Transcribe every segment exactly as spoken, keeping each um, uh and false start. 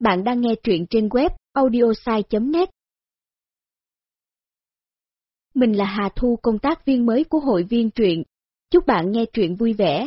Bạn đang nghe truyện trên web audiosai chấm net. Mình là Hà Thu, công tác viên mới của hội viên truyện. Chúc bạn nghe truyện vui vẻ.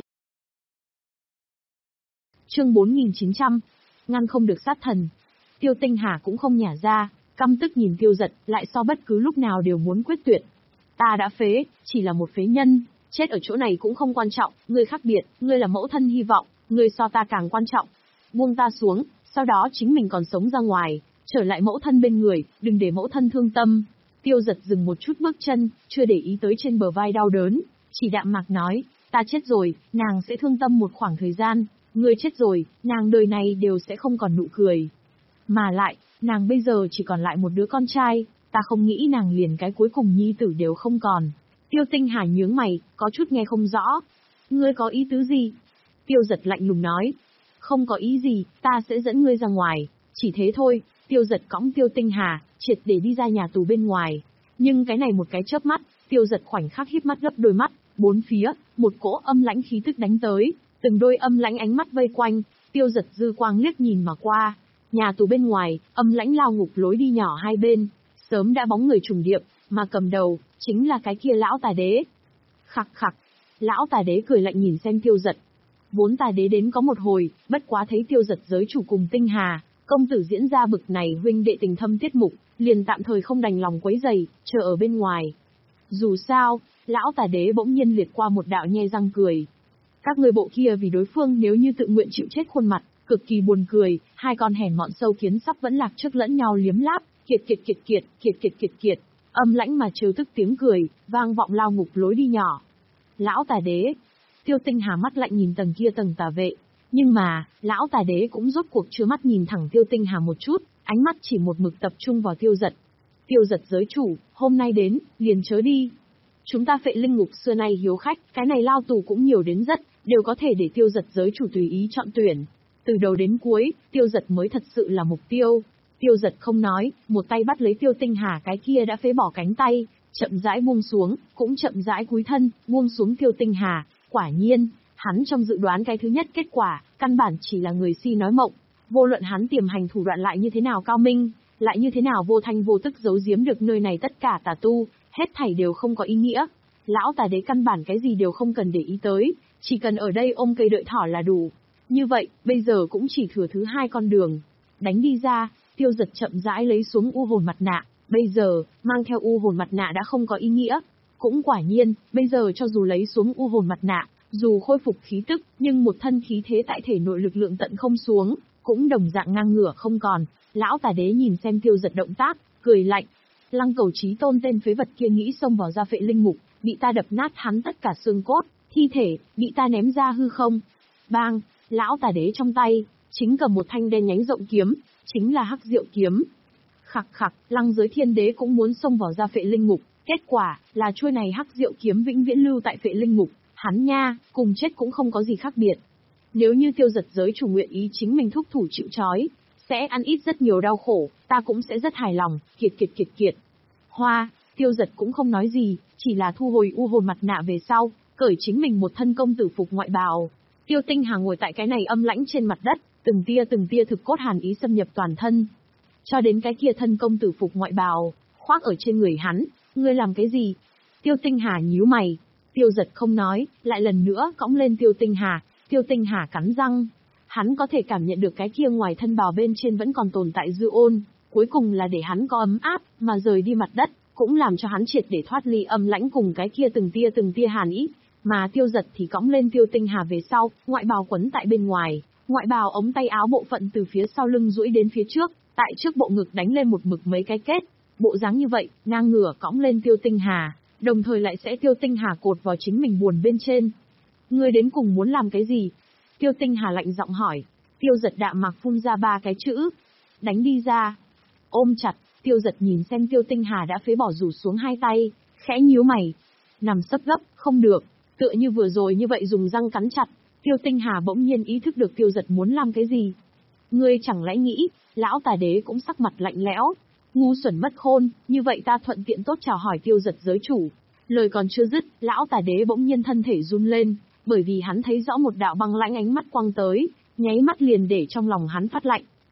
Chương bốn nghìn chín trăm, ngăn không được sát thần. Tiêu Tinh Hà cũng không nhả ra, căm tức nhìn Tiêu Dật, lại so bất cứ lúc nào đều muốn quyết tuyệt. Ta đã phế, chỉ là một phế nhân, chết ở chỗ này cũng không quan trọng, ngươi khác biệt, ngươi là mẫu thân hy vọng, ngươi so ta càng quan trọng. Buông ta xuống, sau đó chính mình còn sống ra ngoài, trở lại mẫu thân bên người, đừng để mẫu thân thương tâm. Tiêu Dật dừng một chút bước chân, chưa để ý tới trên bờ vai đau đớn, chỉ đạm mạc nói, ta chết rồi, nàng sẽ thương tâm một khoảng thời gian, ngươi chết rồi, nàng đời này đều sẽ không còn nụ cười. Mà lại, nàng bây giờ chỉ còn lại một đứa con trai, ta không nghĩ nàng liền cái cuối cùng nhi tử đều không còn. Tiêu Tinh Hà nhướng mày, có chút nghe không rõ. Ngươi có ý tứ gì? Tiêu Dật lạnh lùng nói. Không có ý gì, ta sẽ dẫn ngươi ra ngoài, chỉ thế thôi. Tiêu Dật cõng Tiêu Tinh Hà, triệt để đi ra nhà tù bên ngoài. Nhưng cái này một cái chớp mắt, Tiêu Dật khoảnh khắc híp mắt gấp đôi mắt, bốn phía, một cỗ âm lãnh khí tức đánh tới, từng đôi âm lãnh ánh mắt vây quanh, Tiêu Dật dư quang liếc nhìn mà qua. Nhà tù bên ngoài, âm lãnh lao ngục lối đi nhỏ hai bên, sớm đã bóng người trùng điệp, mà cầm đầu, chính là cái kia lão tà đế. Khặc khặc, lão tà đế cười lạnh nhìn xem Tiêu Dật. Vốn tà đế đến có một hồi, bất quá thấy Tiêu Dật giới chủ cùng Tinh Hà, công tử diễn ra bực này huynh đệ tình thâm tiết mục, liền tạm thời không đành lòng quấy rầy, chờ ở bên ngoài. Dù sao, lão tà đế bỗng nhiên liệt qua một đạo nhe răng cười. Các người bộ kia vì đối phương nếu như tự nguyện chịu chết khuôn mặt, cực kỳ buồn cười, hai con hèn mọn sâu kiến sắp vẫn lạc trước lẫn nhau liếm láp, kiệt kiệt kiệt kiệt, kiệt kiệt kiệt kiệt, âm lãnh mà trêu tức tiếng cười, vang vọng lao ngục lối đi nhỏ. Lão tà đế. Tiêu Tinh Hà mắt lạnh nhìn tầng kia tầng tà vệ, nhưng mà, lão tà đế cũng rốt cuộc chưa mắt nhìn thẳng Tiêu Tinh Hà một chút, ánh mắt chỉ một mực tập trung vào Tiêu Dật. Tiêu Dật giới chủ, hôm nay đến, liền chớ đi. Chúng ta Phệ Linh Ngục xưa nay hiếu khách, cái này lao tù cũng nhiều đến rất, đều có thể để Tiêu Dật giới chủ tùy ý chọn tuyển. Từ đầu đến cuối, Tiêu Dật mới thật sự là mục tiêu. Tiêu Dật không nói, một tay bắt lấy Tiêu Tinh Hà cái kia đã phế bỏ cánh tay, chậm rãi buông xuống, cũng chậm rãi cúi thân, buông xuống Tiêu Tinh Hà. Quả nhiên, hắn trong dự đoán cái thứ nhất kết quả, căn bản chỉ là người si nói mộng. Vô luận hắn tiềm hành thủ đoạn lại như thế nào cao minh, lại như thế nào vô thanh vô tức giấu giếm được nơi này tất cả tà tu, hết thảy đều không có ý nghĩa. Lão tà đế căn bản cái gì đều không cần để ý tới, chỉ cần ở đây ôm cây đợi thỏ là đủ. Như vậy, bây giờ cũng chỉ thừa thứ hai con đường. Đánh đi ra, Tiêu Dật chậm rãi lấy xuống u hồn mặt nạ, bây giờ, mang theo u hồn mặt nạ đã không có ý nghĩa. Cũng quả nhiên, bây giờ cho dù lấy xuống u hồn mặt nạ, dù khôi phục khí tức, nhưng một thân khí thế tại thể nội lực lượng tận không xuống, cũng đồng dạng ngang ngửa không còn. Lão tà đế nhìn xem Tiêu Dật động tác, cười lạnh. Lăng Cầu Chí Tôn tên phế vật kia nghĩ xông vào ra Phệ Linh Ngục, bị ta đập nát hắn tất cả xương cốt, thi thể, bị ta ném ra hư không. Bang, lão tà đế trong tay, chính cầm một thanh đen nhánh rộng kiếm, chính là Hắc Diệu kiếm. Khặc khặc, Lăng Giới Thiên Đế cũng muốn xông vào ra Phệ Linh Ngục, kết quả là chuôi này Hắc Diệu kiếm vĩnh viễn lưu tại Phệ Linh Ngục, hắn nha, cùng chết cũng không có gì khác biệt. Nếu như Tiêu Dật giới chủ nguyện ý chính mình thúc thủ chịu trói, sẽ ăn ít rất nhiều đau khổ, ta cũng sẽ rất hài lòng, kiệt kiệt kiệt kiệt. Hoa, Tiêu Dật cũng không nói gì, chỉ là thu hồi u hồn mặt nạ về sau, cởi chính mình một thân công tử phục ngoại bào. Tiêu Tinh Hà ngồi tại cái này âm lãnh trên mặt đất, từng tia từng tia thực cốt hàn ý xâm nhập toàn thân. Cho đến cái kia thân công tử phục ngoại bào, khoác ở trên người hắn, ngươi làm cái gì? Tiêu Tinh Hà nhíu mày. Tiêu Dật không nói, lại lần nữa cõng lên Tiêu Tinh Hà. Tiêu Tinh Hà cắn răng. Hắn có thể cảm nhận được cái kia ngoài thân bào bên trên vẫn còn tồn tại dư ôn, cuối cùng là để hắn có ấm áp, mà rời đi mặt đất, cũng làm cho hắn triệt để thoát ly âm lãnh cùng cái kia từng tia từng tia hàn ý. Mà Tiêu Dật thì cõng lên Tiêu Tinh Hà về sau, ngoại bào quấn tại bên ngoài, ngoại bào ống tay áo bộ phận từ phía sau lưng duỗi đến phía trước, tại trước bộ ngực đánh lên một mực mấy cái kết. Bộ dáng như vậy, ngang ngửa cõng lên Tiêu Tinh Hà, đồng thời lại sẽ Tiêu Tinh Hà cột vào chính mình buồn bên trên. Ngươi đến cùng muốn làm cái gì? Tiêu Tinh Hà lạnh giọng hỏi. Tiêu Dật đạm mạc phun ra ba cái chữ. Đánh đi ra. Ôm chặt, Tiêu Dật nhìn xem Tiêu Tinh Hà đã phế bỏ rủ xuống hai tay, khẽ nhíu mày. Nằm sấp gấp, không được, tựa như vừa rồi như vậy dùng răng cắn chặt. Tiêu Tinh Hà bỗng nhiên ý thức được Tiêu Dật muốn làm cái gì. Ngươi chẳng lẽ nghĩ, lão tà đế cũng sắc mặt lạnh lẽo. Ngu xuẩn mất khôn, như vậy ta thuận tiện tốt chào hỏi Tiêu Dật giới chủ. Lời còn chưa dứt, lão tà đế bỗng nhiên thân thể run lên, bởi vì hắn thấy rõ một đạo băng lãnh ánh mắt quăng tới, nháy mắt liền để trong lòng hắn phát lạnh.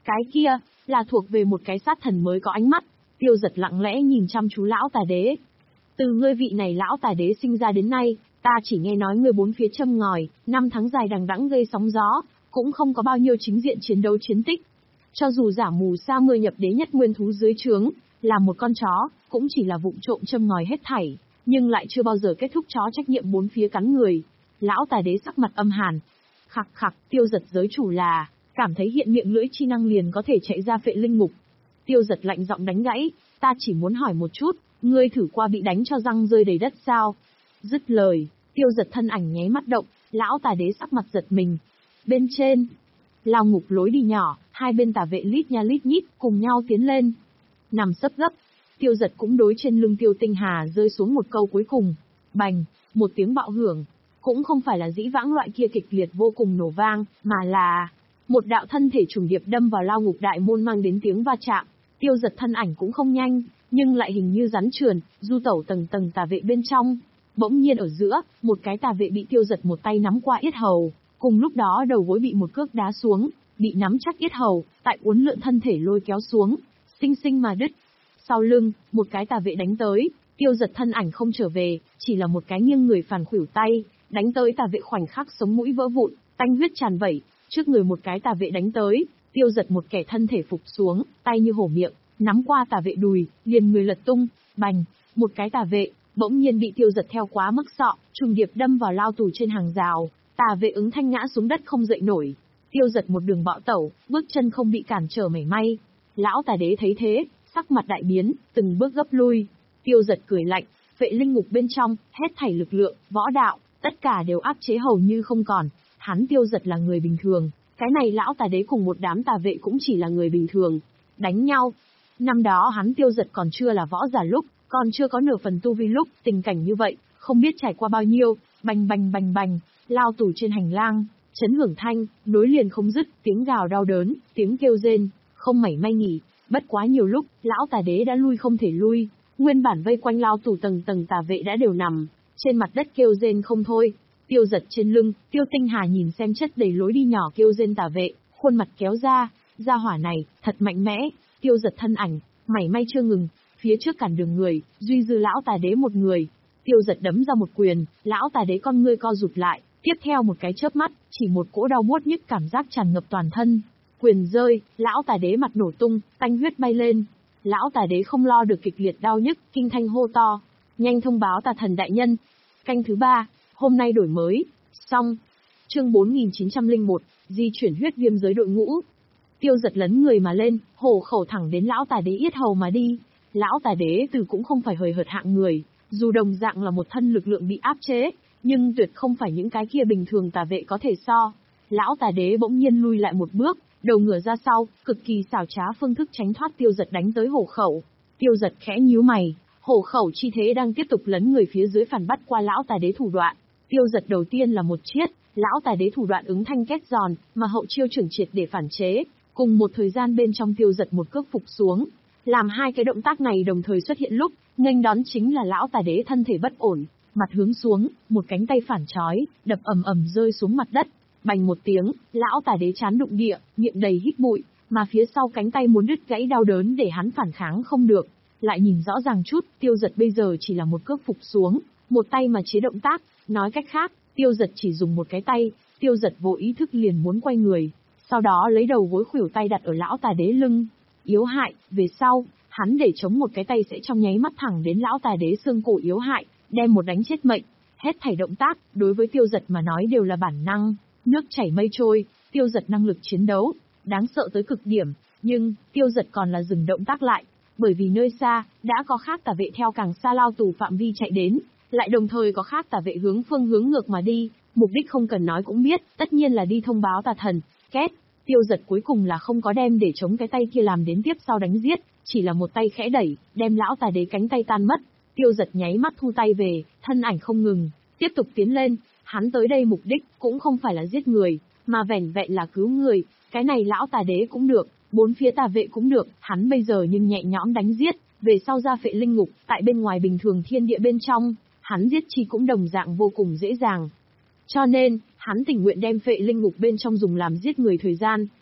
Cái kia, là thuộc về một cái sát thần mới có ánh mắt. Tiêu Giật lặng lẽ nhìn chăm chú lão tà đế. Từ ngươi vị này lão tà đế sinh ra đến nay, ta chỉ nghe nói ngươi bốn phía châm ngòi, năm tháng dài đằng đẵng gây sóng gió, cũng không có bao nhiêu chính diện chiến đấu chiến tích. Cho dù giả mù sa mưa nhập đế nhất nguyên thú dưới trướng, là một con chó, cũng chỉ là vụng trộm châm ngòi hết thảy, nhưng lại chưa bao giờ kết thúc chó trách nhiệm bốn phía cắn người. Lão tà đế sắc mặt âm hàn. Khặc khặc, Tiêu Giật giới chủ là, cảm thấy hiện miệng lưỡi chi năng liền có thể chạy ra Phệ Linh Ngục. Tiêu Giật lạnh giọng đánh gãy, ta chỉ muốn hỏi một chút, ngươi thử qua bị đánh cho răng rơi đầy đất sao? Dứt lời, Tiêu Giật thân ảnh nháy mắt động, lão tà đế sắc mặt giật mình. Bên trên, lao ngục lối đi nhỏ, hai bên tà vệ lít nha lít nhít cùng nhau tiến lên. Nằm sấp gấp, Tiêu Giật cũng đối trên lưng Tiêu Tinh Hà rơi xuống một câu cuối cùng. Bành, một tiếng bạo hưởng, cũng không phải là dĩ vãng loại kia kịch liệt vô cùng nổ vang, mà là một đạo thân thể trùng điệp đâm vào lao ngục đại môn mang đến tiếng va chạm. Tiêu Giật thân ảnh cũng không nhanh, nhưng lại hình như rắn trườn, du tẩu tầng tầng tà vệ bên trong. Bỗng nhiên ở giữa, một cái tà vệ bị Tiêu Giật một tay nắm qua yết hầu, cùng lúc đó đầu gối bị một cước đá xuống, bị nắm chắc yết hầu, tại uốn lượn thân thể lôi kéo xuống, xinh xinh mà đứt. Sau lưng, một cái tà vệ đánh tới, Tiêu Giật thân ảnh không trở về, chỉ là một cái nghiêng người phản khuỷu tay, đánh tới tà vệ khoảnh khắc sống mũi vỡ vụn, tanh huyết tràn vẩy. Trước người một cái tà vệ đánh tới, Tiêu Giật một kẻ thân thể phục xuống, tay như hổ miệng, nắm qua tà vệ đùi, liền người lật tung, bành, một cái tà vệ, bỗng nhiên bị Tiêu Giật theo quá mức sọ, trùng điệp đâm vào lao tù trên hàng rào, tà vệ ứng thanh ngã xuống đất không dậy nổi. Tiêu Giật một đường bạo tẩu, bước chân không bị cản trở mảy may. Lão tà đế thấy thế, sắc mặt đại biến, từng bước gấp lui. Tiêu Giật cười lạnh, Phệ Linh Ngục bên trong, hết thảy lực lượng, võ đạo, tất cả đều áp chế hầu như không còn. Hắn Tiêu Giật là người bình thường, cái này lão tà đế cùng một đám tà vệ cũng chỉ là người bình thường. Đánh nhau. Năm đó hắn Tiêu Giật còn chưa là võ giả lúc, còn chưa có nửa phần tu vi lúc, tình cảnh như vậy, không biết trải qua bao nhiêu, bành bành bành bành, lao tù trên hành lang, chấn hưởng thanh, nối liền không dứt, tiếng gào đau đớn, tiếng kêu rên, không mảy may nghỉ. Bất quá nhiều lúc, lão tà đế đã lui không thể lui, nguyên bản vây quanh lao tù tầng tầng tà vệ đã đều nằm trên mặt đất kêu rên không thôi. Tiêu Giật trên lưng, Tiêu Tinh Hà nhìn xem chất đầy lối đi nhỏ kêu rên tà vệ, khuôn mặt kéo ra, gia hỏa này, thật mạnh mẽ. Tiêu Giật thân ảnh, mảy may chưa ngừng, phía trước cản đường người, duy dư lão tà đế một người. Tiêu Giật đấm ra một quyền, lão tà đế con ngươi co rụt lại, tiếp theo một cái chớp mắt, chỉ một cỗ đau buốt nhức cảm giác tràn ngập toàn thân. Quyền rơi, lão tà đế mặt nổ tung, tanh huyết bay lên. Lão tà đế không lo được kịch liệt đau nhức, kinh thanh hô to, nhanh thông báo tà thần đại nhân. Canh thứ ba, hôm nay đổi mới, xong. Chương bốn nghìn chín trăm lẻ một, di chuyển huyết viêm giới đội ngũ. Tiêu Giật lấn người mà lên, hổ khẩu thẳng đến lão tà đế yết hầu mà đi. Lão tà đế từ cũng không phải hời hợt hạng người, dù đồng dạng là một thân lực lượng bị áp chế, nhưng tuyệt không phải những cái kia bình thường tà vệ có thể so. Lão tà đế bỗng nhiên lui lại một bước, đầu ngửa ra sau, cực kỳ xảo trá phương thức tránh thoát Tiêu Giật đánh tới hổ khẩu. Tiêu Giật khẽ nhíu mày, hổ khẩu chi thế đang tiếp tục lấn người phía dưới phản bắt qua lão tà đế thủ đoạn. Tiêu Giật đầu tiên là một chiết, lão tà đế thủ đoạn ứng thanh két giòn, mà hậu chiêu trưởng triệt để phản chế, cùng một thời gian bên trong Tiêu Giật một cước phục xuống. Làm hai cái động tác này đồng thời xuất hiện lúc, nghênh đón chính là lão tà đế thân thể bất ổn, mặt hướng xuống, một cánh tay phản chói, đập ầm ầm rơi xuống mặt đất. Bành một tiếng, lão tà đế chán đụng địa, miệng đầy hít bụi, mà phía sau cánh tay muốn đứt gãy đau đớn để hắn phản kháng không được. Lại nhìn rõ ràng chút, Tiêu Giật bây giờ chỉ là một cước phục xuống, một tay mà chế động tác, nói cách khác, Tiêu Giật chỉ dùng một cái tay. Tiêu Giật vô ý thức liền muốn quay người, sau đó lấy đầu gối khuỷu tay đặt ở lão tà đế lưng. Yếu hại, về sau, hắn để chống một cái tay sẽ trong nháy mắt thẳng đến lão tà đế xương cổ yếu hại, đem một đánh chết mệnh. Hết thảy động tác, đối với Tiêu Giật mà nói đều là bản năng, nước chảy mây trôi. Tiêu Giật năng lực chiến đấu, đáng sợ tới cực điểm, nhưng, Tiêu Giật còn là dừng động tác lại, bởi vì nơi xa, đã có khác tà vệ theo càng xa lao tù phạm vi chạy đến, lại đồng thời có khác tà vệ hướng phương hướng ngược mà đi, mục đích không cần nói cũng biết, tất nhiên là đi thông báo tà thần. Két, Tiêu Giật cuối cùng là không có đem để chống cái tay kia làm đến tiếp sau đánh giết, chỉ là một tay khẽ đẩy, đem lão tà đế cánh tay tan mất. Tiêu Giật nháy mắt thu tay về, thân ảnh không ngừng, tiếp tục tiến lên. Hắn tới đây mục đích cũng không phải là giết người, mà vẻn vẹn là cứu người. Cái này lão tà đế cũng được, bốn phía tà vệ cũng được, hắn bây giờ nhưng nhẹ nhõm đánh giết, về sau ra Phệ Linh Ngục, tại bên ngoài bình thường thiên địa bên trong, hắn giết chi cũng đồng dạng vô cùng dễ dàng. Cho nên, hắn tình nguyện đem Phệ Linh Ngục bên trong dùng làm giết người thời gian,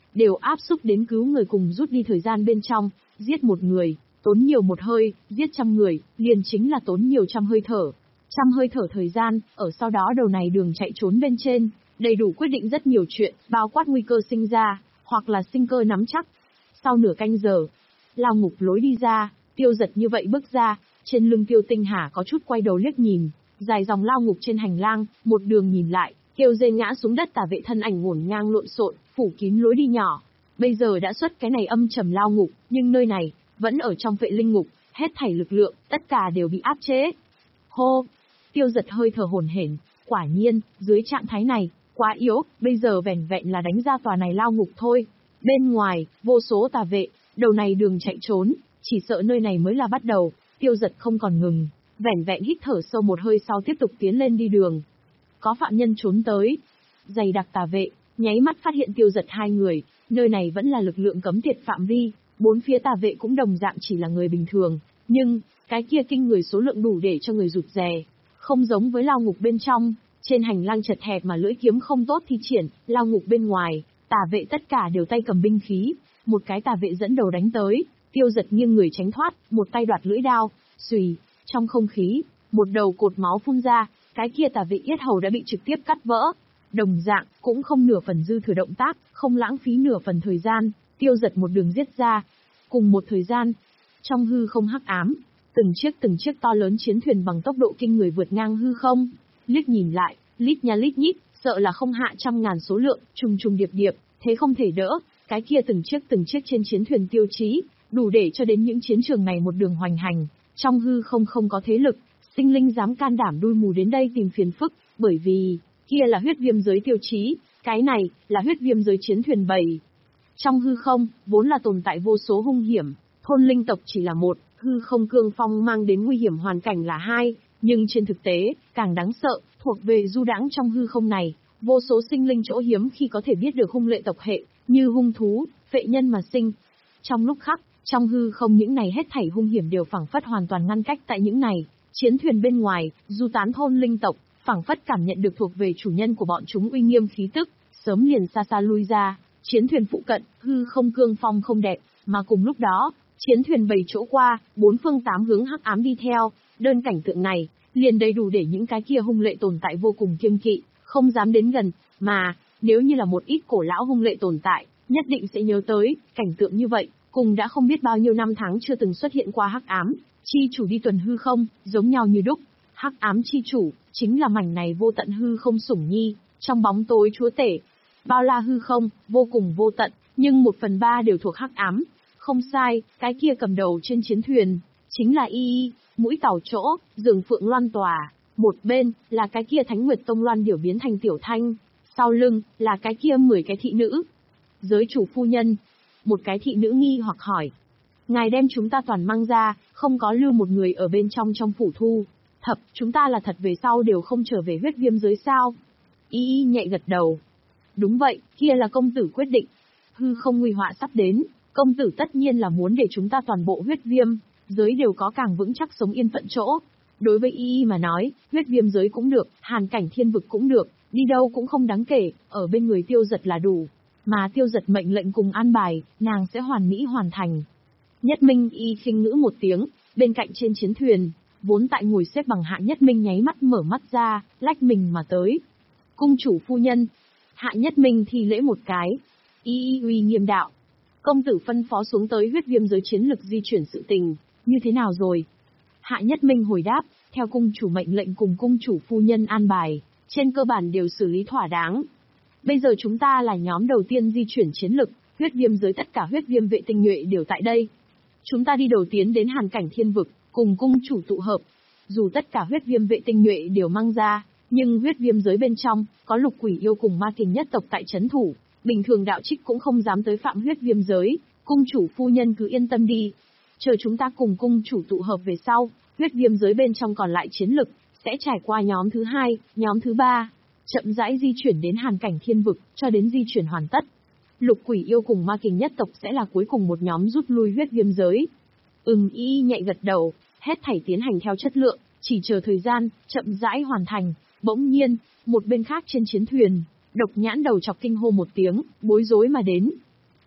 đều áp xúc đến cứu người cùng rút đi thời gian bên trong, giết một người, tốn nhiều một hơi, giết trăm người, liền chính là tốn nhiều trăm hơi thở. Trăm hơi thở thời gian, ở sau đó đầu này đường chạy trốn bên trên, đầy đủ quyết định rất nhiều chuyện, bao quát nguy cơ sinh ra, hoặc là sinh cơ nắm chắc. Sau nửa canh giờ, lao ngục lối đi ra, Tiêu Giật như vậy bước ra, trên lưng Tiêu Tinh Hà có chút quay đầu liếc nhìn, dài dòng lao ngục trên hành lang, một đường nhìn lại, kêu rên ngã xuống đất tà vệ thân ảnh ngổn ngang lộn xộn, phủ kín lối đi nhỏ. Bây giờ đã xuất cái này âm trầm lao ngục, nhưng nơi này vẫn ở trong vệ linh ngục, hết thảy lực lượng, tất cả đều bị áp chế. Hô, Tiêu Giật hơi thở hổn hển, quả nhiên, dưới trạng thái này, quá yếu, bây giờ vẻn vẹn là đánh ra tòa này lao ngục thôi. Bên ngoài, vô số tà vệ, đầu này đường chạy trốn, chỉ sợ nơi này mới là bắt đầu. Tiêu Giật không còn ngừng, vẻn vẹn hít thở sâu một hơi sau tiếp tục tiến lên đi đường. Có phạm nhân trốn tới, dày đặc tà vệ, nháy mắt phát hiện Tiêu Giật hai người, nơi này vẫn là lực lượng cấm tiệt phạm vi, bốn phía tà vệ cũng đồng dạng chỉ là người bình thường, nhưng, cái kia kinh người số lượng đủ để cho người rụt rè, không giống với lao ngục bên trong, trên hành lang chật hẹp mà lưỡi kiếm không tốt thi triển, lao ngục bên ngoài, tà vệ tất cả đều tay cầm binh khí, một cái tà vệ dẫn đầu đánh tới, Tiêu Giật nghiêng người tránh thoát, một tay đoạt lưỡi đao, xùy, trong không khí, một đầu cột máu phun ra, cái kia tà vệ yết hầu đã bị trực tiếp cắt vỡ. Đồng dạng, cũng không nửa phần dư thừa động tác, không lãng phí nửa phần thời gian, Tiêu Giật một đường giết ra. Cùng một thời gian, trong hư không hắc ám, từng chiếc từng chiếc to lớn chiến thuyền bằng tốc độ kinh người vượt ngang hư không, liếc nhìn lại, lít nha lít nhít, sợ là không hạ trăm ngàn số lượng, trùng trùng điệp điệp, thế không thể đỡ, cái kia từng chiếc từng chiếc trên chiến thuyền tiêu chí, đủ để cho đến những chiến trường này một đường hoành hành, trong hư không không có thế lực, sinh linh dám can đảm đuôi mù đến đây tìm phiền phức, bởi vì, kia là huyết viêm giới tiêu chí, cái này, là huyết viêm giới chiến thuyền bầy. Trong hư không, vốn là tồn tại vô số hung hiểm, thôn linh tộc chỉ là một, hư không cương phong mang đến nguy hiểm hoàn cảnh là hai, nhưng trên thực tế, càng đáng sợ, thuộc về du đãng trong hư không này, vô số sinh linh chỗ hiếm khi có thể biết được hung lệ tộc hệ, như hung thú, phệ nhân mà sinh. Trong lúc khắc, trong hư không những này hết thảy hung hiểm đều phảng phất hoàn toàn ngăn cách tại những này, chiến thuyền bên ngoài, du tán thôn linh tộc, phảng phất cảm nhận được thuộc về chủ nhân của bọn chúng uy nghiêm khí tức, sớm liền xa xa lui ra, chiến thuyền phụ cận, hư không cương phong không đẹp, mà cùng lúc đó, chiến thuyền bầy chỗ qua, bốn phương tám hướng hắc ám đi theo, đơn cảnh tượng này, liền đầy đủ để những cái kia hung lệ tồn tại vô cùng kiêng kỵ, không dám đến gần, mà, nếu như là một ít cổ lão hung lệ tồn tại, nhất định sẽ nhớ tới, cảnh tượng như vậy, cùng đã không biết bao nhiêu năm tháng chưa từng xuất hiện qua hắc ám, chi chủ đi tuần hư không, giống nhau như đúc, hắc ám chi chủ, chính là mảnh này vô tận hư không sủng nhi, trong bóng tối chúa tể, bao la hư không, vô cùng vô tận, nhưng một phần ba đều thuộc hắc ám, không sai, cái kia cầm đầu trên chiến thuyền, chính là y y, mũi tàu chỗ, giường phượng loan tòa, một bên, là cái kia Thánh Nguyệt Tông loan điểu biến thành tiểu thanh, sau lưng, là cái kia mười cái thị nữ. Giới chủ phu nhân, một cái thị nữ nghi hoặc hỏi, ngài đem chúng ta toàn mang ra, không có lưu một người ở bên trong trong phủ thu, thập, chúng ta là thật về sau đều không trở về huyết viêm giới sao? Y y nhẹ gật đầu. Đúng vậy, kia là công tử quyết định. Hư không nguy họa sắp đến, công tử tất nhiên là muốn để chúng ta toàn bộ huyết viêm giới đều có càng vững chắc sống yên phận chỗ. Đối với y y mà nói, huyết viêm giới cũng được, hàn cảnh thiên vực cũng được, đi đâu cũng không đáng kể, ở bên người Tiêu Giật là đủ. Mà Tiêu Giật mệnh lệnh cùng an bài, nàng sẽ hoàn mỹ hoàn thành. Nhất Minh y khinh ngữ một tiếng, bên cạnh trên chiến thuyền, vốn tại ngồi xếp bằng Hạ Nhất Minh nháy mắt mở mắt ra, lách mình mà tới. Cung chủ phu nhân, Hạ Nhất Minh thi lễ một cái, y y uy nghiêm đạo. Công tử phân phó xuống tới huyết viêm giới chiến lực di chuyển sự tình, như thế nào rồi? Hạ Nhất Minh hồi đáp, theo cung chủ mệnh lệnh cùng cung chủ phu nhân an bài, trên cơ bản đều xử lý thỏa đáng. Bây giờ chúng ta là nhóm đầu tiên di chuyển chiến lực, huyết viêm giới tất cả huyết viêm vệ tinh nhuệ đều tại đây. Chúng ta đi đầu tiến đến hàn cảnh thiên vực, cùng cung chủ tụ hợp. Dù tất cả huyết viêm vệ tinh nhuệ đều mang ra, nhưng huyết viêm giới bên trong, có lục quỷ yêu cùng ma kình nhất tộc tại trấn thủ, bình thường đạo trích cũng không dám tới phạm huyết viêm giới, cung chủ phu nhân cứ yên tâm đi. Chờ chúng ta cùng cung chủ tụ hợp về sau, huyết viêm giới bên trong còn lại chiến lực, sẽ trải qua nhóm thứ hai, nhóm thứ ba, chậm rãi di chuyển đến hàn cảnh thiên vực, cho đến di chuyển hoàn tất. Lục quỷ yêu cùng ma kình nhất tộc sẽ là cuối cùng một nhóm rút lui huyết viêm giới. Ừm y nhạy gật đầu, hết thảy tiến hành theo chất lượng, chỉ chờ thời gian, chậm rãi hoàn thành. Bỗng nhiên, một bên khác trên chiến thuyền, độc nhãn đầu chọc kinh hô một tiếng, bối rối mà đến.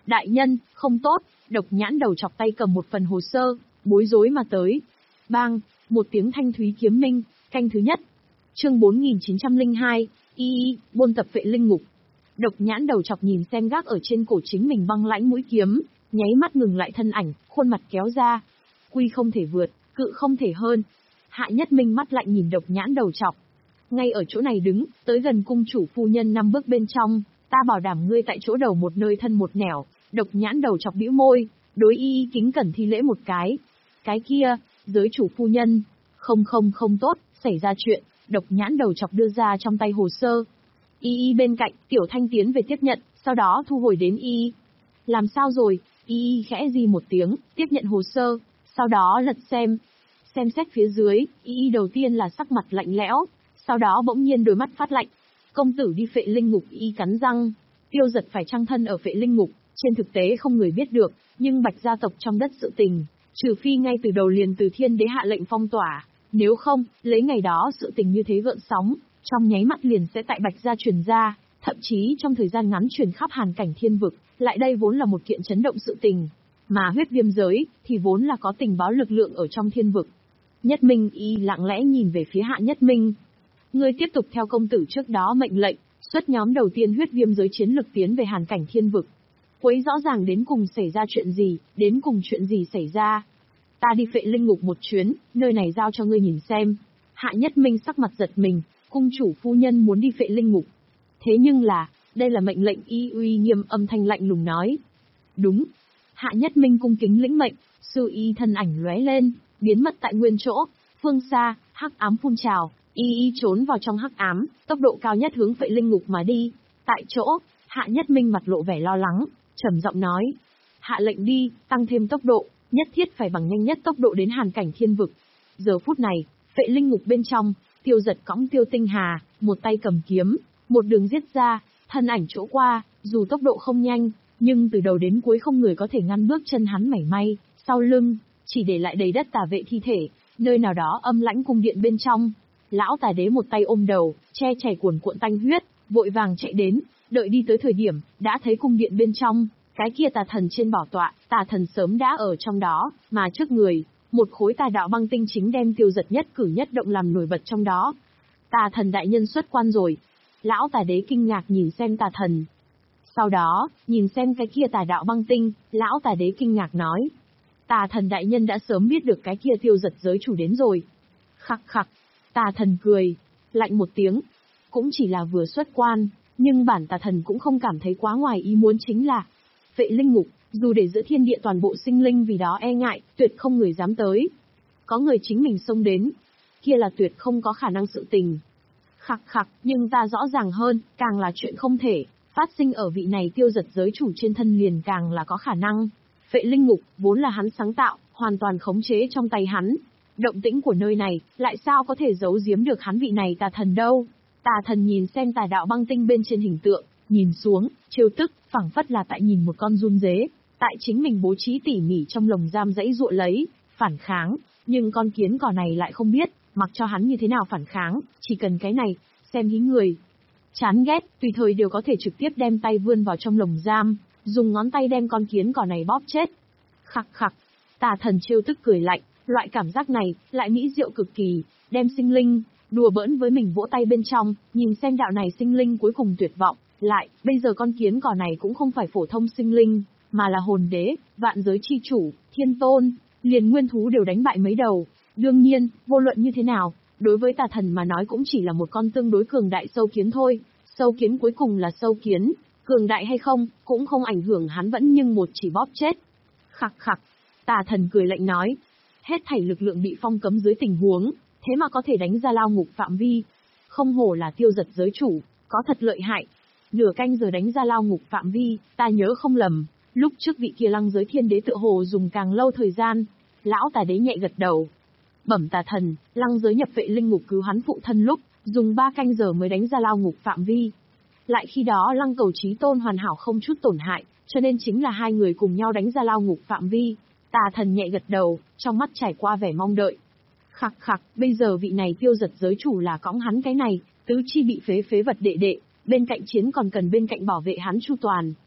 Đại nhân, không tốt, độc nhãn đầu chọc tay cầm một phần hồ sơ, bối rối mà tới. Bang, một tiếng thanh thúy kiếm minh, canh thứ nhất. Chương bốn nghìn chín trăm lẻ hai, y y, buôn tập Phệ Linh Ngục. Độc nhãn đầu chọc nhìn xem gác ở trên cổ chính mình băng lãnh mũi kiếm, nháy mắt ngừng lại thân ảnh, khuôn mặt kéo ra. Quy không thể vượt, cự không thể hơn. Hạ Nhất Minh mắt lạnh nhìn độc nhãn đầu chọc. Ngay ở chỗ này đứng, tới gần cung chủ phu nhân năm bước bên trong, ta bảo đảm ngươi tại chỗ đầu một nơi thân một nẻo. Độc nhãn đầu chọc bĩu môi, đối y y kính cẩn thi lễ một cái. Cái kia, giới chủ phu nhân. Không không không tốt, xảy ra chuyện. Độc nhãn đầu chọc đưa ra trong tay hồ sơ. Y y bên cạnh, Tiểu Thanh tiến về tiếp nhận, sau đó thu hồi đến y y. Làm sao rồi? Y y khẽ di một tiếng, tiếp nhận hồ sơ, sau đó lật xem. Xem xét phía dưới, y y đầu tiên là sắc mặt lạnh lẽo, sau đó bỗng nhiên đôi mắt phát lạnh. Công tử đi Phệ Linh Ngục, y cắn răng. Tiêu Giật phải trang thân ở Phệ Linh Ngục, trên thực tế không người biết được, nhưng Bạch gia tộc trong đất sự tình, trừ phi ngay từ đầu liền từ Thiên Đế hạ lệnh phong tỏa, nếu không, lấy ngày đó sự tình như thế gợn sóng, trong nháy mắt liền sẽ tại Bạch gia truyền ra, thậm chí trong thời gian ngắn truyền khắp Hàn Cảnh Thiên vực, lại đây vốn là một kiện chấn động sự tình, mà huyết viêm giới thì vốn là có tình báo lực lượng ở trong thiên vực. Nhất Minh y lặng lẽ nhìn về phía Hạ Nhất Minh. Ngươi tiếp tục theo công tử trước đó mệnh lệnh, xuất nhóm đầu tiên huyết viêm giới chiến lực tiến về Hàn Cảnh Thiên vực. Quấy rõ ràng đến cùng xảy ra chuyện gì, đến cùng chuyện gì xảy ra. Ta đi Phệ Linh Ngục một chuyến, nơi này giao cho ngươi nhìn xem. Hạ Nhất Minh sắc mặt giật mình, cung chủ phu nhân muốn đi Phệ Linh Ngục. Thế nhưng là, đây là mệnh lệnh, y uy nghiêm âm thanh lạnh lùng nói. Đúng. Hạ Nhất Minh cung kính lĩnh mệnh, sư y thân ảnh lóe lên, biến mất tại nguyên chỗ, phương xa, hắc ám phun trào, y y trốn vào trong hắc ám, tốc độ cao nhất hướng Phệ Linh Ngục mà đi. Tại chỗ, Hạ Nhất Minh mặt lộ vẻ lo lắng, trầm giọng nói. Hạ lệnh đi, tăng thêm tốc độ, nhất thiết phải bằng nhanh nhất tốc độ đến Hàn Cảnh Thiên vực. Giờ phút này, Phệ Linh Ngục bên trong, Tiêu Giật cõng Tiêu Tinh Hà, một tay cầm kiếm, một đường giết ra, thân ảnh chỗ qua, dù tốc độ không nhanh, nhưng từ đầu đến cuối không người có thể ngăn bước chân hắn mảy may, sau lưng, chỉ để lại đầy đất tà vệ thi thể, nơi nào đó âm lãnh cung điện bên trong. Lão Tà Đế một tay ôm đầu, che chảy cuồn cuộn tanh huyết, vội vàng chạy đến, đợi đi tới thời điểm, đã thấy cung điện bên trong, cái kia tà thần trên bảo tọa, tà thần sớm đã ở trong đó, mà trước người, một khối tà đạo băng tinh chính đem Tiêu Giật nhất cử nhất động làm nổi bật trong đó. Tà thần đại nhân xuất quan rồi. Lão Tà Đế kinh ngạc nhìn xem tà thần. Sau đó, nhìn xem cái kia tà đạo băng tinh, lão Tà Đế kinh ngạc nói. Tà thần đại nhân đã sớm biết được cái kia Tiêu Giật giới chủ đến rồi. Khắc khắc, tà thần cười, lạnh một tiếng. Cũng chỉ là vừa xuất quan, nhưng bản tà thần cũng không cảm thấy quá ngoài ý muốn, chính là Phệ Linh Ngục, dù để giữa thiên địa toàn bộ sinh linh vì đó e ngại, tuyệt không người dám tới. Có người chính mình xông đến, kia là tuyệt không có khả năng sự tình. Khắc khắc, nhưng ta rõ ràng hơn, càng là chuyện không thể, phát sinh ở vị này Tiêu Giật giới chủ trên thân liền càng là có khả năng. Phệ Linh Ngục, vốn là hắn sáng tạo, hoàn toàn khống chế trong tay hắn. Động tĩnh của nơi này, lại sao có thể giấu giếm được hắn vị này tà thần đâu. Tà thần nhìn xem tà đạo băng tinh bên trên hình tượng, nhìn xuống, trêu tức, phảng phất là tại nhìn một con giun dế, tại chính mình bố trí tỉ mỉ trong lồng giam dãy dụa lấy, phản kháng, nhưng con kiến cỏ này lại không biết, mặc cho hắn như thế nào phản kháng, chỉ cần cái này, xem hí người. Chán ghét, tùy thời đều có thể trực tiếp đem tay vươn vào trong lồng giam, dùng ngón tay đem con kiến cỏ này bóp chết. Khắc khắc, tà thần trêu tức cười lạnh, loại cảm giác này, lại mỹ diệu cực kỳ, đem sinh linh, đùa bỡn với mình vỗ tay bên trong, nhìn xem đạo này sinh linh cuối cùng tuyệt vọng, lại, bây giờ con kiến cỏ này cũng không phải phổ thông sinh linh, mà là hồn đế, vạn giới chi chủ, thiên tôn, liền nguyên thú đều đánh bại mấy đầu. Đương nhiên, vô luận như thế nào, đối với tà thần mà nói cũng chỉ là một con tương đối cường đại sâu kiến thôi, sâu kiến cuối cùng là sâu kiến, cường đại hay không, cũng không ảnh hưởng hắn vẫn nhưng một chỉ bóp chết. Khắc khắc, tà thần cười lạnh nói, hết thảy lực lượng bị phong cấm dưới tình huống, thế mà có thể đánh ra lao ngục phạm vi. Không hổ là Tiêu Giật giới chủ, có thật lợi hại. Nửa canh giờ đánh ra lao ngục phạm vi, ta nhớ không lầm, lúc trước vị kia Lăng Giới Thiên Đế tựa hồ dùng càng lâu thời gian. Lão Tà Đế nhẹ gật đầu. Bẩm tà thần, Lăng Giới nhập Phệ Linh Ngục cứu hắn phụ thân lúc, dùng ba canh giờ mới đánh ra lao ngục phạm vi. Lại khi đó Lăng Cầu Chí Tôn hoàn hảo không chút tổn hại, cho nên chính là hai người cùng nhau đánh ra lao ngục phạm vi. Tà thần nhẹ gật đầu, trong mắt trải qua vẻ mong đợi. Khắc khắc, bây giờ vị này Tiêu Giật giới chủ là cõng hắn cái này, tứ chi bị phế phế vật đệ đệ, bên cạnh chiến còn cần bên cạnh bảo vệ hắn chu toàn.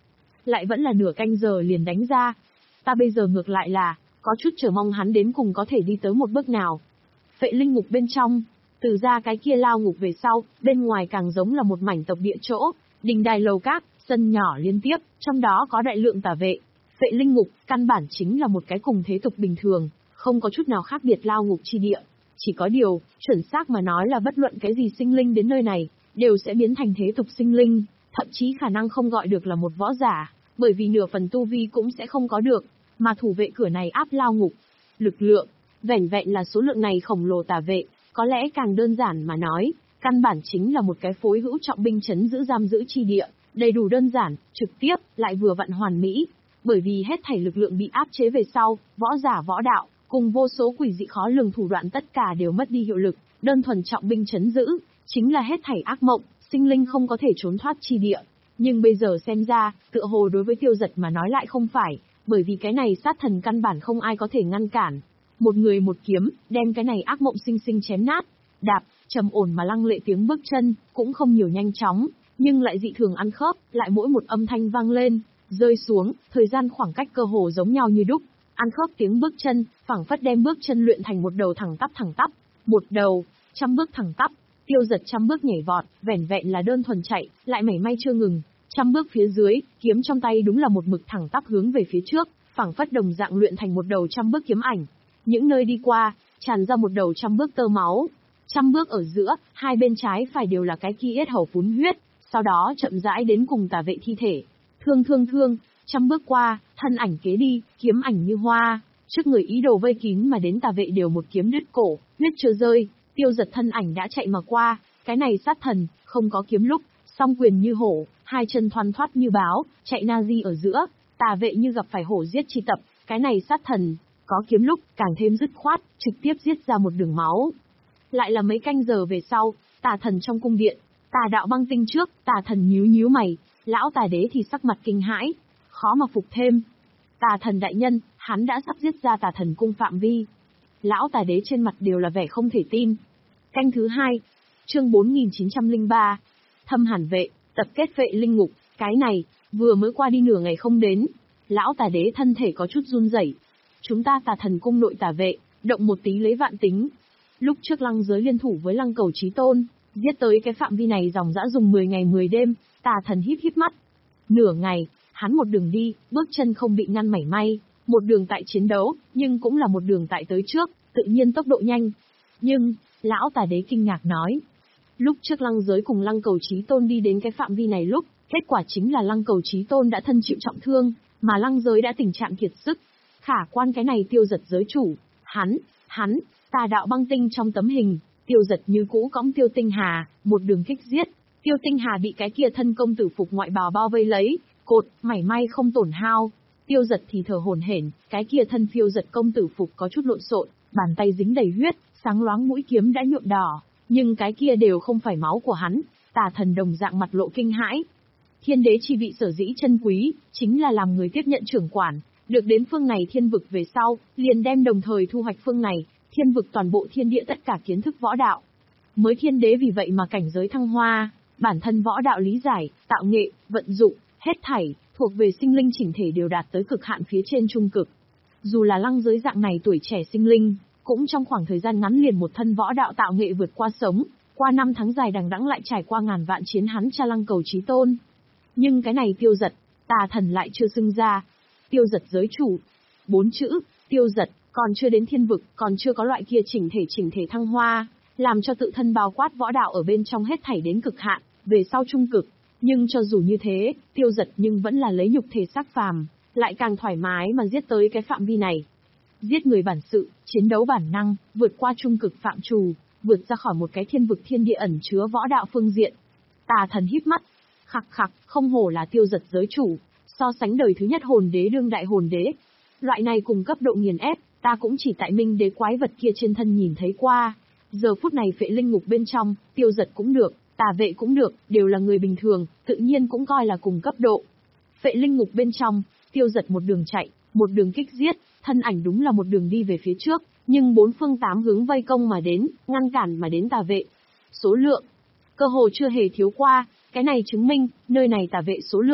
lại vẫn là nửa canh giờ liền đánh ra. Ta bây giờ ngược lại là, có chút chờ mong hắn đến cùng có thể đi tới một bước nào. Phệ linh ngục bên trong, từ ra cái kia lao ngục về sau, bên ngoài càng giống là một mảnh tộc địa chỗ, đình đài lầu các, sân nhỏ liên tiếp, trong đó có đại lượng tà vệ. Phệ linh ngục, căn bản chính là một cái cùng thế tục bình thường, không có chút nào khác biệt lao ngục chi địa. Chỉ có điều, chuẩn xác mà nói là bất luận cái gì sinh linh đến nơi này, đều sẽ biến thành thế tục sinh linh, thậm chí khả năng không gọi được là một võ giả, bởi vì nửa phần tu vi cũng sẽ không có được, mà thủ vệ cửa này áp lao ngục. Lực lượng, vẻn vẹn là số lượng này khổng lồ tà vệ, có lẽ càng đơn giản mà nói, căn bản chính là một cái phối hữu trọng binh trấn giữ giam giữ chi địa, đầy đủ đơn giản, trực tiếp, lại vừa vặn hoàn mỹ, bởi vì hết thảy lực lượng bị áp chế về sau, võ giả võ đạo, cùng vô số quỷ dị khó lường thủ đoạn tất cả đều mất đi hiệu lực, đơn thuần trọng binh trấn giữ, chính là hết thảy ác mộng, sinh linh không có thể trốn thoát chi địa. Nhưng bây giờ xem ra, tựa hồ đối với Tiêu Giật mà nói lại không phải, bởi vì cái này sát thần căn bản không ai có thể ngăn cản. Một người một kiếm, đem cái này ác mộng sinh sinh chém nát, đạp, trầm ổn mà lăng lệ tiếng bước chân, cũng không nhiều nhanh chóng, nhưng lại dị thường ăn khớp, lại mỗi một âm thanh vang lên, rơi xuống, thời gian khoảng cách cơ hồ giống nhau như đúc, ăn khớp tiếng bước chân, phảng phất đem bước chân luyện thành một đầu thẳng tắp thẳng tắp, một đầu, trăm bước thẳng tắp. Tiêu Giật trăm bước nhảy vọt, vẻn vẹn là đơn thuần chạy, lại mảy may chưa ngừng, trăm bước phía dưới, kiếm trong tay đúng là một mực thẳng tắp hướng về phía trước, phảng phất đồng dạng luyện thành một đầu trăm bước kiếm ảnh. Những nơi đi qua, tràn ra một đầu trăm bước tơ máu. Trăm bước ở giữa, hai bên trái phải đều là cái kia yết hầu phún huyết, sau đó chậm rãi đến cùng tà vệ thi thể. Thương thương thương, trăm bước qua, thân ảnh kế đi, kiếm ảnh như hoa, trước người ý đồ vây kín mà đến tà vệ đều một kiếm đứt cổ, huyết chưa rơi, Tiêu Giật thân ảnh đã chạy mà qua, cái này sát thần, không có kiếm lúc, song quyền như hổ, hai chân thoăn thoắt như báo, chạy na di ở giữa, tà vệ như gặp phải hổ giết chi tập, cái này sát thần, có kiếm lúc, càng thêm dứt khoát, trực tiếp giết ra một đường máu. Lại là mấy canh giờ về sau, tà thần trong cung điện, tà đạo băng tinh trước, tà thần nhíu nhíu mày, lão tà đế thì sắc mặt kinh hãi, khó mà phục thêm. Tà thần đại nhân, hắn đã sắp giết ra tà thần cung phạm vi. Lão tà đế trên mặt đều là vẻ không thể tin. Canh thứ hai, chương bốn nghìn chín trăm lẻ ba, Thâm Hàn vệ, tập kết Phệ linh ngục, cái này, vừa mới qua đi nửa ngày không đến. Lão tà đế thân thể có chút run rẩy. Chúng ta tà thần cung nội tà vệ, động một tí lấy vạn tính. Lúc trước lăng giới liên thủ với lăng cầu chí tôn, giết tới cái phạm vi này dòng dã dùng mười ngày mười đêm, tà thần híp híp mắt. Nửa ngày, hắn một đường đi, bước chân không bị ngăn mảy may, một đường tại chiến đấu, nhưng cũng là một đường tại tới trước, tự nhiên tốc độ nhanh. Nhưng, lão tà đế kinh ngạc nói, lúc trước lăng giới cùng lăng cầu chí tôn đi đến cái phạm vi này lúc, kết quả chính là lăng cầu chí tôn đã thân chịu trọng thương, mà lăng giới đã tình trạng kiệt sức. Khả quan cái này Tiêu Giật giới chủ, hắn, hắn, tà đạo băng tinh trong tấm hình, Tiêu Giật như cũ cõng Tiêu Tinh Hà, một đường kích giết. Tiêu Tinh Hà bị cái kia thân công tử phục ngoại bào bao vây lấy, cột, mảy may không tổn hao. Tiêu Giật thì thở hổn hển, cái kia thân phiêu giật công tử phục có chút lộn xộn, bàn tay dính đầy huyết, sáng loáng mũi kiếm đã nhuộm đỏ, nhưng cái kia đều không phải máu của hắn. Tà thần đồng dạng mặt lộ kinh hãi. Thiên đế chi vị sở dĩ chân quý, chính là làm người tiếp nhận trưởng quản, được đến phương này thiên vực về sau, liền đem đồng thời thu hoạch phương này, thiên vực toàn bộ thiên địa tất cả kiến thức võ đạo. Mới thiên đế vì vậy mà cảnh giới thăng hoa, bản thân võ đạo lý giải, tạo nghệ, vận dụng, hết thảy, thuộc về sinh linh chỉnh thể đều đạt tới cực hạn phía trên trung cực. Dù là lăng giới dạng này tuổi trẻ sinh linh, cũng trong khoảng thời gian ngắn liền một thân võ đạo tạo nghệ vượt qua sống, qua năm tháng dài đằng đẵng lại trải qua ngàn vạn chiến hắn cha lăng cầu chí tôn. Nhưng cái này Tiêu Giật, tà thần lại chưa xưng ra. Tiêu Giật giới chủ. Bốn chữ, Tiêu Giật, còn chưa đến thiên vực, còn chưa có loại kia chỉnh thể chỉnh thể thăng hoa, làm cho tự thân bao quát võ đạo ở bên trong hết thảy đến cực hạn, về sau trung cực. Nhưng cho dù như thế, Tiêu Giật nhưng vẫn là lấy nhục thể xác phàm, lại càng thoải mái mà giết tới cái phạm vi này. Giết người bản sự, chiến đấu bản năng, vượt qua trung cực phạm trù, vượt ra khỏi một cái thiên vực thiên địa ẩn chứa võ đạo phương diện. Tà thần híp mắt, khặc khặc, không hổ là Tiêu Giật giới chủ, so sánh đời thứ nhất hồn đế đương đại hồn đế. Loại này cùng cấp độ nghiền ép, ta cũng chỉ tại minh đế quái vật kia trên thân nhìn thấy qua. Giờ phút này Phệ linh ngục bên trong, Tiêu Giật cũng được, tà vệ cũng được, đều là người bình thường, tự nhiên cũng coi là cùng cấp độ. Phệ linh ngục bên trong, Tiêu Giật một đường chạy, một đường kích giết, thân ảnh đúng là một đường đi về phía trước, nhưng bốn phương tám hướng vây công mà đến, ngăn cản mà đến tà vệ. Số lượng, cơ hồ chưa hề thiếu qua, cái này chứng minh, nơi này tà vệ số lượng,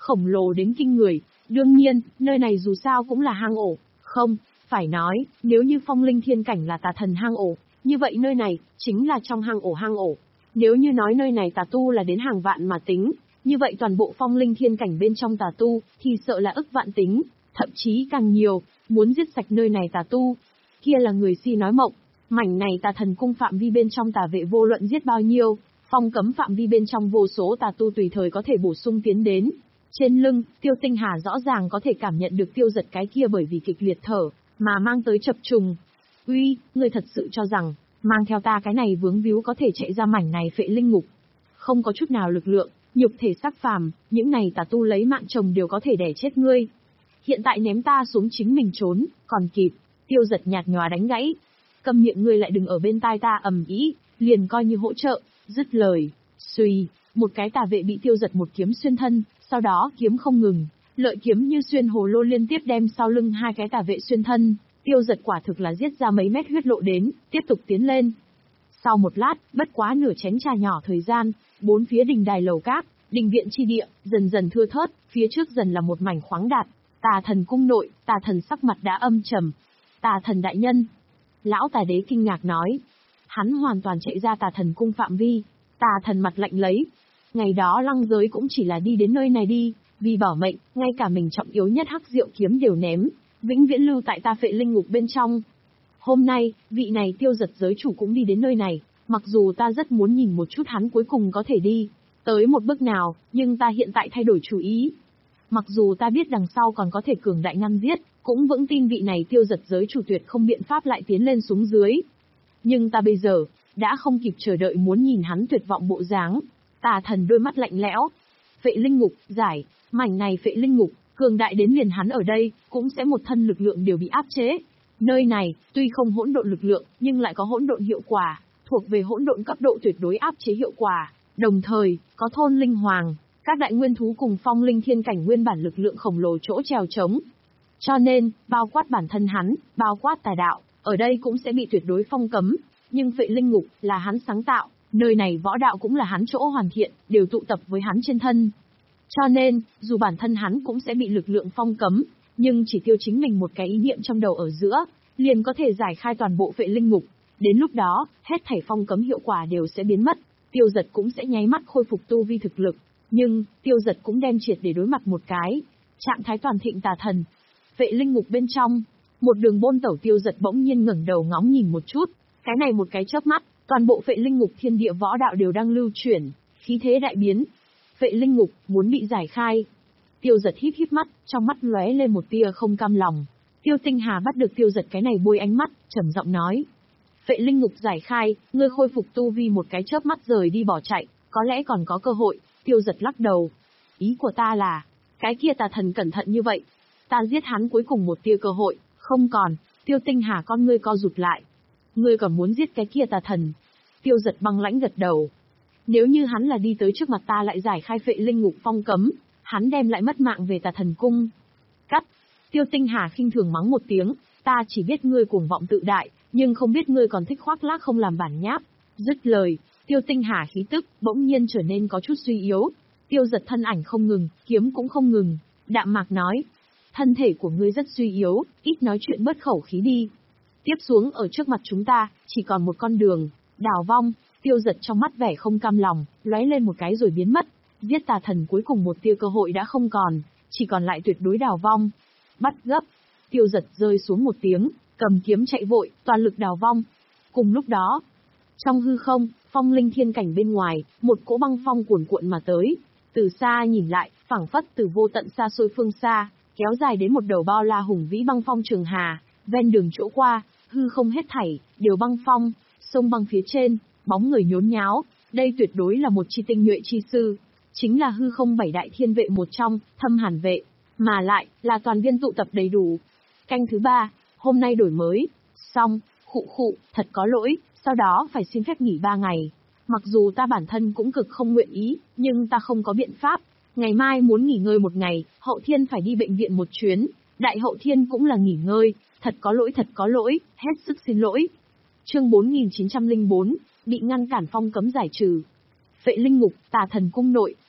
khổng lồ đến kinh người. Đương nhiên, nơi này dù sao cũng là hang ổ. Không, phải nói, nếu như phong linh thiên cảnh là tà thần hang ổ, như vậy nơi này, chính là trong hang ổ hang ổ. Nếu như nói nơi này tà tu là đến hàng vạn mà tính, như vậy toàn bộ phong linh thiên cảnh bên trong tà tu, thì sợ là ức vạn tính, thậm chí càng nhiều, muốn giết sạch nơi này tà tu. Kia là người si nói mộng, mảnh này tà thần cung phạm vi bên trong tà vệ vô luận giết bao nhiêu, phong cấm phạm vi bên trong vô số tà tu tùy thời có thể bổ sung tiến đến. Trên lưng, Tiêu Tinh Hà rõ ràng có thể cảm nhận được Tiêu Giật cái kia bởi vì kịch liệt thở, mà mang tới chập trùng. Uy, ngươi thật sự cho rằng, mang theo ta cái này vướng víu có thể chạy ra mảnh này phệ linh ngục. Không có chút nào lực lượng, nhục thể sắc phàm, những này tà tu lấy mạng chồng đều có thể đẻ chết ngươi. Hiện tại ném ta xuống chính mình trốn, còn kịp. Tiêu Giật nhạt nhòa đánh gãy. Câm miệng ngươi lại đừng ở bên tai ta ầm ĩ, liền coi như hỗ trợ. Dứt lời, xuy, một cái tà vệ bị Tiêu Giật một kiếm xuyên thân, sau đó kiếm không ngừng, lợi kiếm như xuyên hồ lô liên tiếp đem sau lưng hai cái tà vệ xuyên thân. Tiêu Giật quả thực là giết ra mấy mét huyết lộ đến, tiếp tục tiến lên. Sau một lát, bất quá nửa chén trà nhỏ thời gian, bốn phía đình đài lầu các, đình viện chi địa, dần dần thưa thớt, phía trước dần là một mảnh khoáng đạt. Tà thần cung nội, tà thần sắc mặt đã âm trầm. Tà thần đại nhân. Lão tà đế kinh ngạc nói. Hắn hoàn toàn chạy ra tà thần cung phạm vi. Tà thần mặt lạnh lấy. Ngày đó lăng giới cũng chỉ là đi đến nơi này đi, vì bảo mệnh, ngay cả mình trọng yếu nhất hắc diệu kiếm đều ném, vĩnh viễn lưu tại ta phệ linh ngục bên trong. Hôm nay, vị này Tiêu Giật giới chủ cũng đi đến nơi này, mặc dù ta rất muốn nhìn một chút hắn cuối cùng có thể đi tới một bước nào, nhưng ta hiện tại thay đổi chủ ý. Mặc dù ta biết đằng sau còn có thể cường đại ngăn giết, cũng vững tin vị này Tiêu Giật giới chủ tuyệt không biện pháp lại tiến lên xuống dưới. Nhưng ta bây giờ, đã không kịp chờ đợi muốn nhìn hắn tuyệt vọng bộ dáng. Tà thần đôi mắt lạnh lẽo. Phệ linh ngục, giải, mảnh này phệ linh ngục, cường đại đến liền hắn ở đây, cũng sẽ một thân lực lượng đều bị áp chế. Nơi này, tuy không hỗn độn lực lượng, nhưng lại có hỗn độn hiệu quả, thuộc về hỗn độn cấp độ tuyệt đối áp chế hiệu quả. Đồng thời, có thôn linh hoàng, các đại nguyên thú cùng phong linh thiên cảnh nguyên bản lực lượng khổng lồ chỗ trèo trống. Cho nên, bao quát bản thân hắn, bao quát tà đạo, ở đây cũng sẽ bị tuyệt đối phong cấm. Nhưng phệ linh ngục là hắn sáng tạo, nơi này võ đạo cũng là hắn chỗ hoàn thiện, đều tụ tập với hắn trên thân. Cho nên, dù bản thân hắn cũng sẽ bị lực lượng phong cấm, nhưng chỉ tiêu chính mình một cái ý niệm trong đầu ở giữa, liền có thể giải khai toàn bộ phệ linh ngục. Đến lúc đó, hết thảy phong cấm hiệu quả đều sẽ biến mất, Tiêu Giật cũng sẽ nháy mắt khôi phục tu vi thực lực. Nhưng, Tiêu Giật cũng đem triệt để đối mặt một cái trạng thái toàn thịnh tà thần. Phệ linh ngục bên trong, một đường bôn tẩu Tiêu Giật bỗng nhiên ngẩng đầu ngóng nhìn một chút, cái này một cái chớp mắt, toàn bộ phệ linh ngục thiên địa võ đạo đều đang lưu chuyển, khí thế đại biến. Phệ linh ngục muốn bị giải khai. Tiêu Giật híp híp mắt, trong mắt lóe lên một tia không cam lòng. Tiêu Tinh Hà bắt được Tiêu Giật cái này bôi ánh mắt, trầm giọng nói: "Phệ linh ngục giải khai, ngươi khôi phục tu vi một cái chớp mắt rời đi bỏ chạy, có lẽ còn có cơ hội." Tiêu Giật lắc đầu. "Ý của ta là, cái kia tà thần cẩn thận như vậy, ta giết hắn cuối cùng một tia cơ hội không còn." Tiêu Tinh Hà con ngươi co rụt lại. "Ngươi còn muốn giết cái kia tà thần?" Tiêu Giật băng lãnh gật đầu. "Nếu như hắn là đi tới trước mặt ta lại giải khai phệ linh ngục phong cấm, hắn đem lại mất mạng về tà thần cung." Cắt. Tiêu Tinh Hà khinh thường mắng một tiếng, "Ta chỉ biết ngươi cuồng vọng tự đại, nhưng không biết ngươi còn thích khoác lác không làm bản nháp." Dứt lời, Tiêu Tinh Hà khí tức bỗng nhiên trở nên có chút suy yếu. Tiêu Giật thân ảnh không ngừng, kiếm cũng không ngừng, đạm mạc nói: "Thân thể của ngươi rất suy yếu, ít nói chuyện bớt khẩu khí đi. Tiếp xuống ở trước mặt chúng ta, chỉ còn một con đường, đào vong." Tiêu Giật trong mắt vẻ không cam lòng, lóe lên một cái rồi biến mất. Giết tà thần cuối cùng một tia cơ hội đã không còn, chỉ còn lại tuyệt đối đào vong. Bắt gấp. Tiêu Giật rơi xuống một tiếng, cầm kiếm chạy vội, toàn lực đào vong. Cùng lúc đó, trong hư không, phong linh thiên cảnh bên ngoài, một cỗ băng phong cuồn cuộn mà tới. Từ xa nhìn lại, phảng phất từ vô tận xa xôi phương xa, kéo dài đến một đầu bao la hùng vĩ băng phong trường hà, ven đường chỗ qua, hư không hết thảy, đều băng phong, sông băng phía trên, bóng người nhốn nháo, đây tuyệt đối là một chi tinh nhuệ chi sư, chính là hư không bảy đại thiên vệ một trong, Thâm Hàn vệ, mà lại, là toàn viên tụ tập đầy đủ. Canh thứ ba, hôm nay đổi mới, xong, khụ khụ, thật có lỗi, sau đó phải xin phép nghỉ ba ngày. Mặc dù ta bản thân cũng cực không nguyện ý, nhưng ta không có biện pháp. Ngày mai muốn nghỉ ngơi một ngày, hậu thiên phải đi bệnh viện một chuyến, đại hậu thiên cũng là nghỉ ngơi, thật có lỗi thật có lỗi, hết sức xin lỗi. Chương bốn nghìn chín trăm lẻ bốn, bị ngăn cản phong cấm giải trừ. Phệ linh ngục, tà thần cung nội,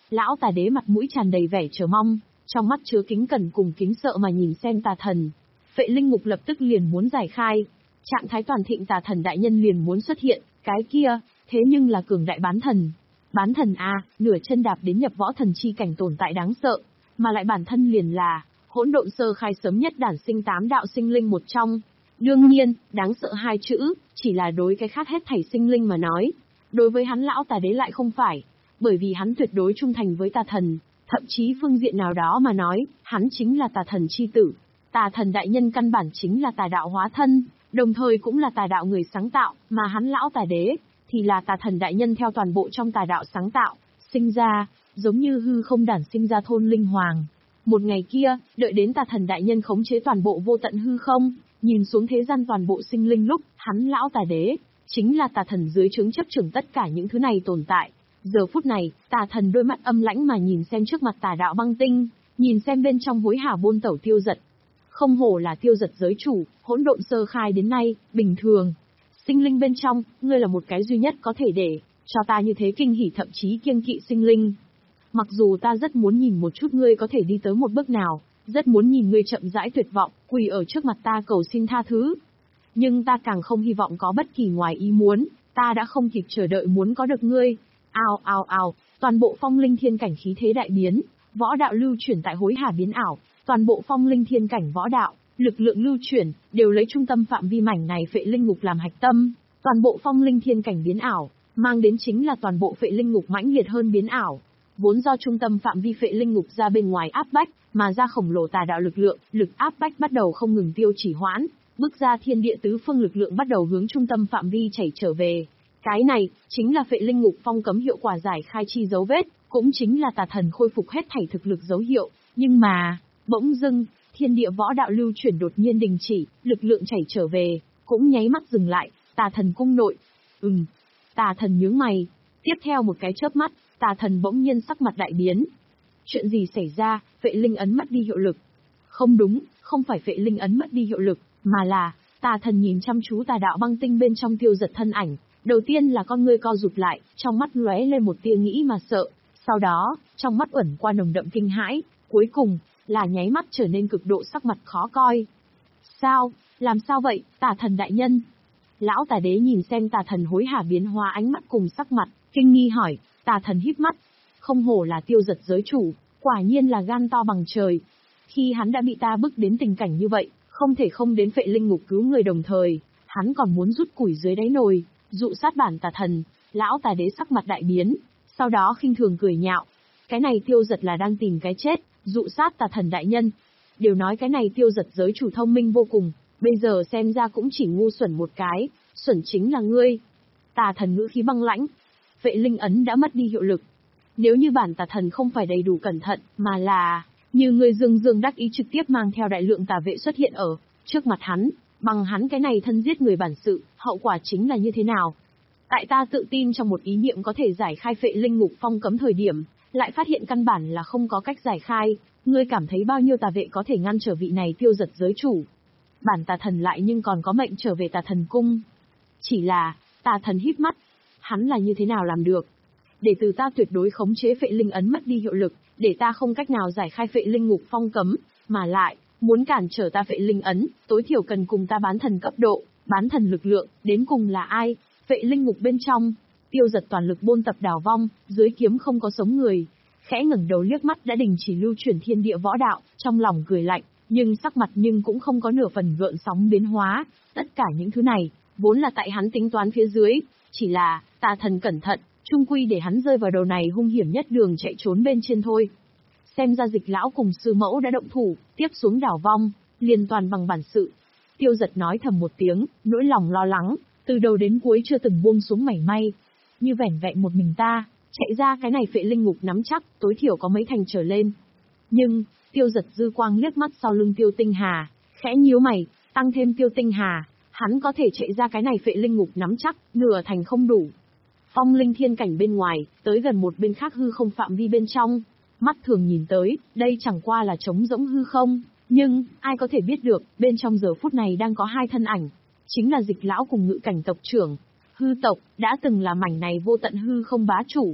Lão tà đế mặt mũi tràn đầy vẻ chờ mong, trong mắt chứa kính cẩn cùng kính sợ mà nhìn xem tà thần. Phệ linh ngục lập tức liền muốn giải khai. Trạng thái toàn thịnh tà thần đại nhân liền muốn xuất hiện, cái kia, thế nhưng là cường đại bán thần. Bán thần a, nửa chân đạp đến nhập võ thần chi cảnh tồn tại đáng sợ, mà lại bản thân liền là hỗn độn sơ khai sớm nhất đản sinh tám đạo sinh linh một trong. Đương nhiên, đáng sợ hai chữ, chỉ là đối cái khác hết thảy sinh linh mà nói. Đối với hắn lão tà đế lại không phải, bởi vì hắn tuyệt đối trung thành với tà thần, thậm chí phương diện nào đó mà nói, hắn chính là tà thần chi tử. Tà thần đại nhân căn bản chính là tà đạo hóa thân, đồng thời cũng là tà đạo người sáng tạo, mà hắn lão tà đế, thì là tà thần đại nhân theo toàn bộ trong tà đạo sáng tạo, sinh ra, giống như hư không đản sinh ra thôn linh hoàng. Một ngày kia, đợi đến tà thần đại nhân khống chế toàn bộ vô tận hư không, nhìn xuống thế gian toàn bộ sinh linh lúc, hắn lão tà đế, chính là tà thần dưới trướng chấp trưởng tất cả những thứ này tồn tại. Giờ phút này, tà thần đôi mắt âm lãnh mà nhìn xem trước mặt tà đạo băng tinh, nhìn xem bên trong hối hả buôn tẩu tiêu giật. Không hổ là tiêu giật giới chủ, hỗn độn sơ khai đến nay, bình thường. Sinh linh bên trong, ngươi là một cái duy nhất có thể để cho ta như thế kinh hỉ thậm chí kiêng kỵ sinh linh. Mặc dù ta rất muốn nhìn một chút ngươi có thể đi tới một bước nào, rất muốn nhìn ngươi chậm rãi tuyệt vọng, quỳ ở trước mặt ta cầu xin tha thứ. Nhưng ta càng không hy vọng có bất kỳ ngoài ý muốn, ta đã không kịp chờ đợi muốn có được ngươi. Ao ao ao, toàn bộ phong linh thiên cảnh khí thế đại biến, võ đạo lưu chuyển tại hối hả biến ảo, toàn bộ phong linh thiên cảnh võ đạo, lực lượng lưu chuyển, đều lấy trung tâm phạm vi mảnh này phệ linh ngục làm hạch tâm, toàn bộ phong linh thiên cảnh biến ảo, mang đến chính là toàn bộ phệ linh ngục mãnh liệt hơn biến ảo. Vốn do trung tâm phạm vi phệ linh ngục ra bên ngoài áp bách, mà ra khổng lồ tà đạo lực lượng, lực áp bách bắt đầu không ngừng tiêu chỉ hoãn, bước ra thiên địa tứ phương lực lượng bắt đầu hướng trung tâm phạm vi chảy trở về. Cái này, chính là phệ linh ngục phong cấm hiệu quả giải khai chi dấu vết, cũng chính là tà thần khôi phục hết thảy thực lực dấu hiệu, nhưng mà, bỗng dưng, thiên địa võ đạo lưu chuyển đột nhiên đình chỉ, lực lượng chảy trở về, cũng nháy mắt dừng lại, tà thần cung nội. Ừm, tà thần nhướng mày, tiếp theo một cái chớp mắt, tà thần bỗng nhiên sắc mặt đại biến. Chuyện gì xảy ra, phệ linh ấn mất đi hiệu lực? Không đúng, không phải phệ linh ấn mất đi hiệu lực, mà là, tà thần nhìn chăm chú tà đạo băng tinh bên trong tiêu giật thân ảnh. Đầu tiên là con ngươi co rụt lại, trong mắt lóe lên một tia nghĩ mà sợ, sau đó, trong mắt ẩn qua nồng đậm kinh hãi, cuối cùng, là nháy mắt trở nên cực độ sắc mặt khó coi. Sao, làm sao vậy, tà thần đại nhân? Lão tà đế nhìn xem tà thần hối hả biến hóa ánh mắt cùng sắc mặt, kinh nghi hỏi, tà thần híp mắt, không hổ là tiêu giật giới chủ, quả nhiên là gan to bằng trời. Khi hắn đã bị ta bức đến tình cảnh như vậy, không thể không đến phệ linh ngục cứu người đồng thời, hắn còn muốn rút củi dưới đáy nồi, dụ sát bản tà thần. Lão tà đế sắc mặt đại biến, sau đó khinh thường cười nhạo. Cái này tiêu giật là đang tìm cái chết, dụ sát tà thần đại nhân. Đều nói cái này tiêu giật giới chủ thông minh vô cùng, bây giờ xem ra cũng chỉ ngu xuẩn một cái, xuẩn chính là ngươi. Tà thần ngữ khí băng lãnh, phệ linh ấn đã mất đi hiệu lực. Nếu như bản tà thần không phải đầy đủ cẩn thận, mà là, như người dương dương đắc ý trực tiếp mang theo đại lượng tà vệ xuất hiện ở trước mặt hắn, bằng hắn cái này thân giết người bản sự, hậu quả chính là như thế nào? Tại ta tự tin trong một ý niệm có thể giải khai phệ linh ngục phong cấm thời điểm, lại phát hiện căn bản là không có cách giải khai, ngươi cảm thấy bao nhiêu tà vệ có thể ngăn trở vị này tiêu giật giới chủ? Bản tà thần lại nhưng còn có mệnh trở về tà thần cung. Chỉ là, tà thần híp mắt, hắn là như thế nào làm được? Để từ ta tuyệt đối khống chế phệ linh ấn mất đi hiệu lực, để ta không cách nào giải khai phệ linh ngục phong cấm, mà lại, muốn cản trở ta phệ linh ấn, tối thiểu cần cùng ta bán thần cấp độ, bán thần lực lượng, đến cùng là ai? Phệ linh ngục bên trong, tiêu giật toàn lực bôn tập đào vong, dưới kiếm không có sống người, khẽ ngẩng đầu liếc mắt đã đình chỉ lưu chuyển thiên địa võ đạo, trong lòng cười lạnh, nhưng sắc mặt nhưng cũng không có nửa phần gợn sóng biến hóa, tất cả những thứ này, vốn là tại hắn tính toán phía dưới, chỉ là, tà thần cẩn thận, chung quy để hắn rơi vào đầu này hung hiểm nhất đường chạy trốn bên trên thôi. Xem ra dịch lão cùng sư mẫu đã động thủ, tiếp xuống đảo vong, liền toàn bằng bản sự. Tiêu giật nói thầm một tiếng, nỗi lòng lo lắng, từ đầu đến cuối chưa từng buông xuống mảy may. Như vẻn vẹn một mình ta, chạy ra cái này phệ linh ngục nắm chắc, tối thiểu có mấy thành trở lên. Nhưng, tiêu giật dư quang liếc mắt sau lưng tiêu tinh hà, khẽ nhíu mày, tăng thêm tiêu tinh hà, hắn có thể chạy ra cái này phệ linh ngục nắm chắc, nửa thành không đủ. Phong linh thiên cảnh bên ngoài, tới gần một bên khác hư không phạm vi bên trong. Mắt thường nhìn tới, đây chẳng qua là trống rỗng hư không, nhưng, ai có thể biết được, bên trong giờ phút này đang có hai thân ảnh. Chính là dịch lão cùng ngự cảnh tộc trưởng. Hư tộc, đã từng là mảnh này vô tận hư không bá chủ.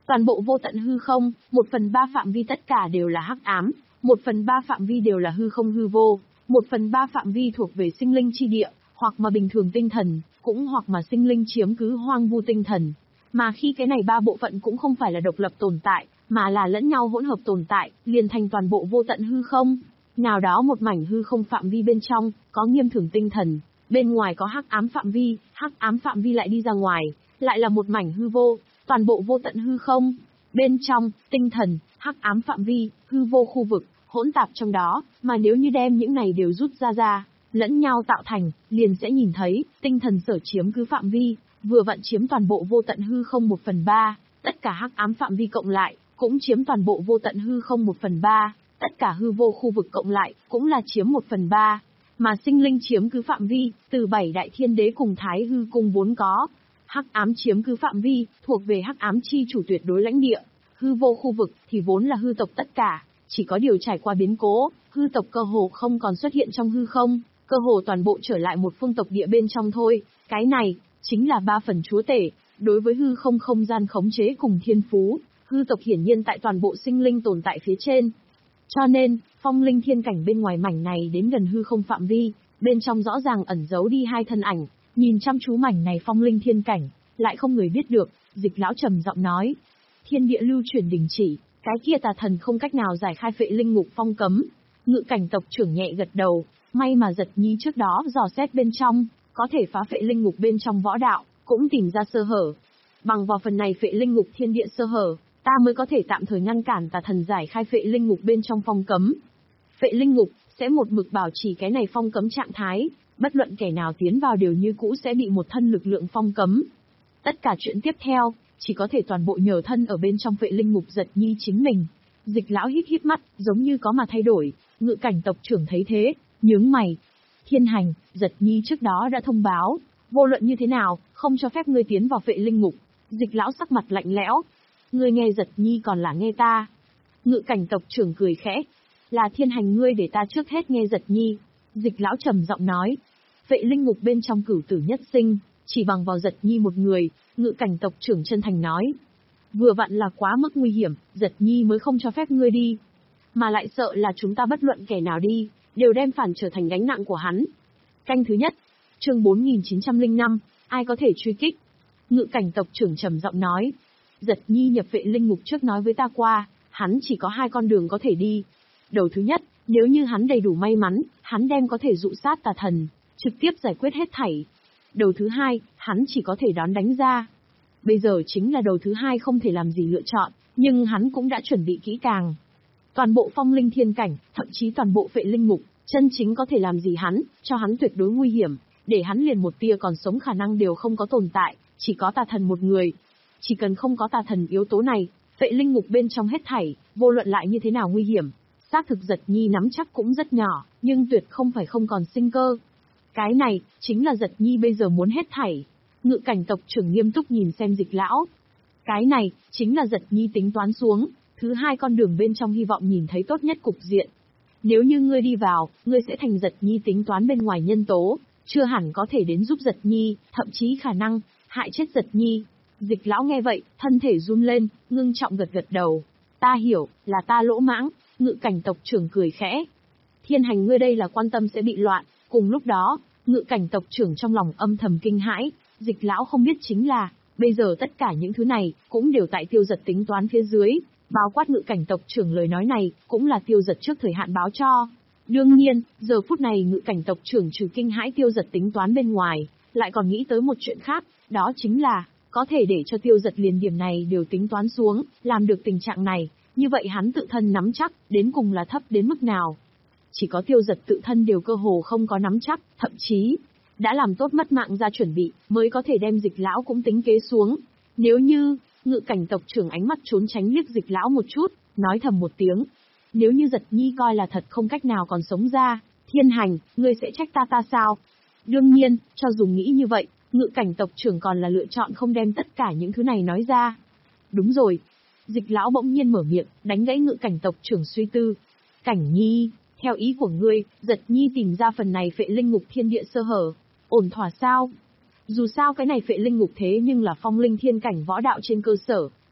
Toàn bộ vô tận hư không, một phần ba phạm vi tất cả đều là hắc ám, một phần ba phạm vi đều là hư không hư vô, một phần ba phạm vi thuộc về sinh linh chi địa, hoặc mà bình thường tinh thần, cũng hoặc mà sinh linh chiếm cứ hoang vu tinh thần. Mà khi cái này ba bộ phận cũng không phải là độc lập tồn tại, mà là lẫn nhau hỗn hợp tồn tại, liền thành toàn bộ vô tận hư không. Nào đó một mảnh hư không phạm vi bên trong, có nghiêm thường tinh thần, bên ngoài có hắc ám phạm vi, hắc ám phạm vi lại đi ra ngoài, lại là một mảnh hư vô, toàn bộ vô tận hư không. Bên trong, tinh thần, hắc ám phạm vi, hư vô khu vực, hỗn tạp trong đó, mà nếu như đem những này đều rút ra ra, lẫn nhau tạo thành, liền sẽ nhìn thấy, tinh thần sở chiếm cứ phạm vi, vừa vặn chiếm toàn bộ vô tận hư không một phần ba, tất cả hắc ám phạm vi cộng lại, cũng chiếm toàn bộ vô tận hư không một phần ba, tất cả hư vô khu vực cộng lại, cũng là chiếm một phần ba. Mà sinh linh chiếm cứ phạm vi, từ bảy đại thiên đế cùng thái hư cung vốn có. Hắc ám chiếm cứ phạm vi, thuộc về hắc ám chi chủ tuyệt đối lãnh địa. Hư vô khu vực, thì vốn là hư tộc tất cả, chỉ có điều trải qua biến cố, hư tộc cơ hồ không còn xuất hiện trong hư không, cơ hồ toàn bộ trở lại một phương tộc địa bên trong thôi. Cái này, chính là ba phần chúa tể, đối với hư không không gian khống chế cùng thiên phú, hư tộc hiển nhiên tại toàn bộ sinh linh tồn tại phía trên. Cho nên, phong linh thiên cảnh bên ngoài mảnh này đến gần hư không phạm vi, bên trong rõ ràng ẩn giấu đi hai thân ảnh, nhìn chăm chú mảnh này phong linh thiên cảnh, lại không người biết được, Dịch lão trầm giọng nói. Thiên địa lưu chuyển đình chỉ, cái kia tà thần không cách nào giải khai phệ linh ngục phong cấm. Ngự cảnh tộc trưởng nhẹ gật đầu, may mà Giật Nhi trước đó dò xét bên trong, có thể phá phệ linh ngục bên trong võ đạo, cũng tìm ra sơ hở. Bằng vào phần này phệ linh ngục thiên địa sơ hở, ta mới có thể tạm thời ngăn cản tà thần giải khai phệ linh ngục bên trong phong cấm. Phệ linh ngục sẽ một mực bảo trì cái này phong cấm trạng thái, bất luận kẻ nào tiến vào đều như cũ sẽ bị một thân lực lượng phong cấm. Tất cả chuyện tiếp theo, chỉ có thể toàn bộ nhờ thân ở bên trong phệ linh ngục Giật Nhi chính mình. Dịch lão híp híp mắt, giống như có mà thay đổi, ngự cảnh tộc trưởng thấy thế, nhướng mày. Thiên hành, Giật Nhi trước đó đã thông báo, vô luận như thế nào, không cho phép ngươi tiến vào phệ linh ngục. Dịch lão sắc mặt lạnh lẽo. Ngươi nghe Giật Nhi còn là nghe ta. Ngự cảnh tộc trưởng cười khẽ. Là thiên hành ngươi để ta trước hết nghe Giật Nhi. Dịch lão trầm giọng nói. Phệ linh ngục bên trong cửu tử nhất sinh, chỉ bằng vào Giật Nhi một người, ngự cảnh tộc trưởng chân thành nói. Vừa vặn là quá mức nguy hiểm, Giật Nhi mới không cho phép ngươi đi. Mà lại sợ là chúng ta bất luận kẻ nào đi, đều đem phản trở thành gánh nặng của hắn. Canh thứ nhất, chương bốn nghìn chín trăm lẻ năm, ai có thể truy kích? Ngự cảnh tộc trưởng trầm giọng nói. Giật Nhi nhập phệ linh ngục trước nói với ta qua, hắn chỉ có hai con đường có thể đi. Đầu thứ nhất, nếu như hắn đầy đủ may mắn, hắn đem có thể dụ sát tà thần, trực tiếp giải quyết hết thảy. Đầu thứ hai, hắn chỉ có thể đón đánh ra. Bây giờ chính là đầu thứ hai không thể làm gì lựa chọn, nhưng hắn cũng đã chuẩn bị kỹ càng. Toàn bộ phong linh thiên cảnh, thậm chí toàn bộ phệ linh ngục, chân chính có thể làm gì hắn, cho hắn tuyệt đối nguy hiểm, để hắn liền một tia còn sống khả năng đều không có tồn tại, chỉ có tà thần một người. Chỉ cần không có tà thần yếu tố này, phệ linh ngục bên trong hết thảy, vô luận lại như thế nào nguy hiểm, xác thực Giật Nhi nắm chắc cũng rất nhỏ, nhưng tuyệt không phải không còn sinh cơ. Cái này, chính là Giật Nhi bây giờ muốn hết thảy. Ngự cảnh tộc trưởng nghiêm túc nhìn xem Dịch lão. Cái này, chính là Giật Nhi tính toán xuống, thứ hai con đường bên trong hy vọng nhìn thấy tốt nhất cục diện. Nếu như ngươi đi vào, ngươi sẽ thành Giật Nhi tính toán bên ngoài nhân tố, chưa hẳn có thể đến giúp Giật Nhi, thậm chí khả năng hại chết Giật Nhi. Dịch lão nghe vậy, thân thể run lên, ngưng trọng gật gật đầu. Ta hiểu, là ta lỗ mãng. Ngự cảnh tộc trưởng cười khẽ. Thiên hành ngươi đây là quan tâm sẽ bị loạn. Cùng lúc đó, ngự cảnh tộc trưởng trong lòng âm thầm kinh hãi. Dịch lão không biết chính là, bây giờ tất cả những thứ này, cũng đều tại Tiêu Giật tính toán phía dưới. Bao quát ngự cảnh tộc trưởng lời nói này, cũng là Tiêu Giật trước thời hạn báo cho. Đương nhiên, giờ phút này ngự cảnh tộc trưởng trừ kinh hãi Tiêu Giật tính toán bên ngoài, lại còn nghĩ tới một chuyện khác, đó chính là, có thể để cho Tiêu Giật liền điểm này đều tính toán xuống, làm được tình trạng này, như vậy hắn tự thân nắm chắc, đến cùng là thấp đến mức nào. Chỉ có Tiêu Giật tự thân đều cơ hồ không có nắm chắc, thậm chí, đã làm tốt mất mạng ra chuẩn bị, mới có thể đem Dịch lão cũng tính kế xuống. Nếu như, ngự cảnh tộc trưởng ánh mắt trốn tránh liếc Dịch lão một chút, nói thầm một tiếng. Nếu như Giật Nhi coi là thật không cách nào còn sống ra, thiên hành, ngươi sẽ trách ta ta sao? Đương nhiên, cho dù nghĩ như vậy, ngự cảnh tộc trưởng còn là lựa chọn không đem tất cả những thứ này nói ra. Đúng rồi. Dịch lão bỗng nhiên mở miệng, đánh gãy ngự cảnh tộc trưởng suy tư. Cảnh Nhi, theo ý của ngươi, Giật Nhi tìm ra phần này phệ linh ngục thiên địa sơ hở, ổn thỏa sao? Dù sao cái này phệ linh ngục thế nhưng là phong linh thiên cảnh võ đạo trên cơ sở,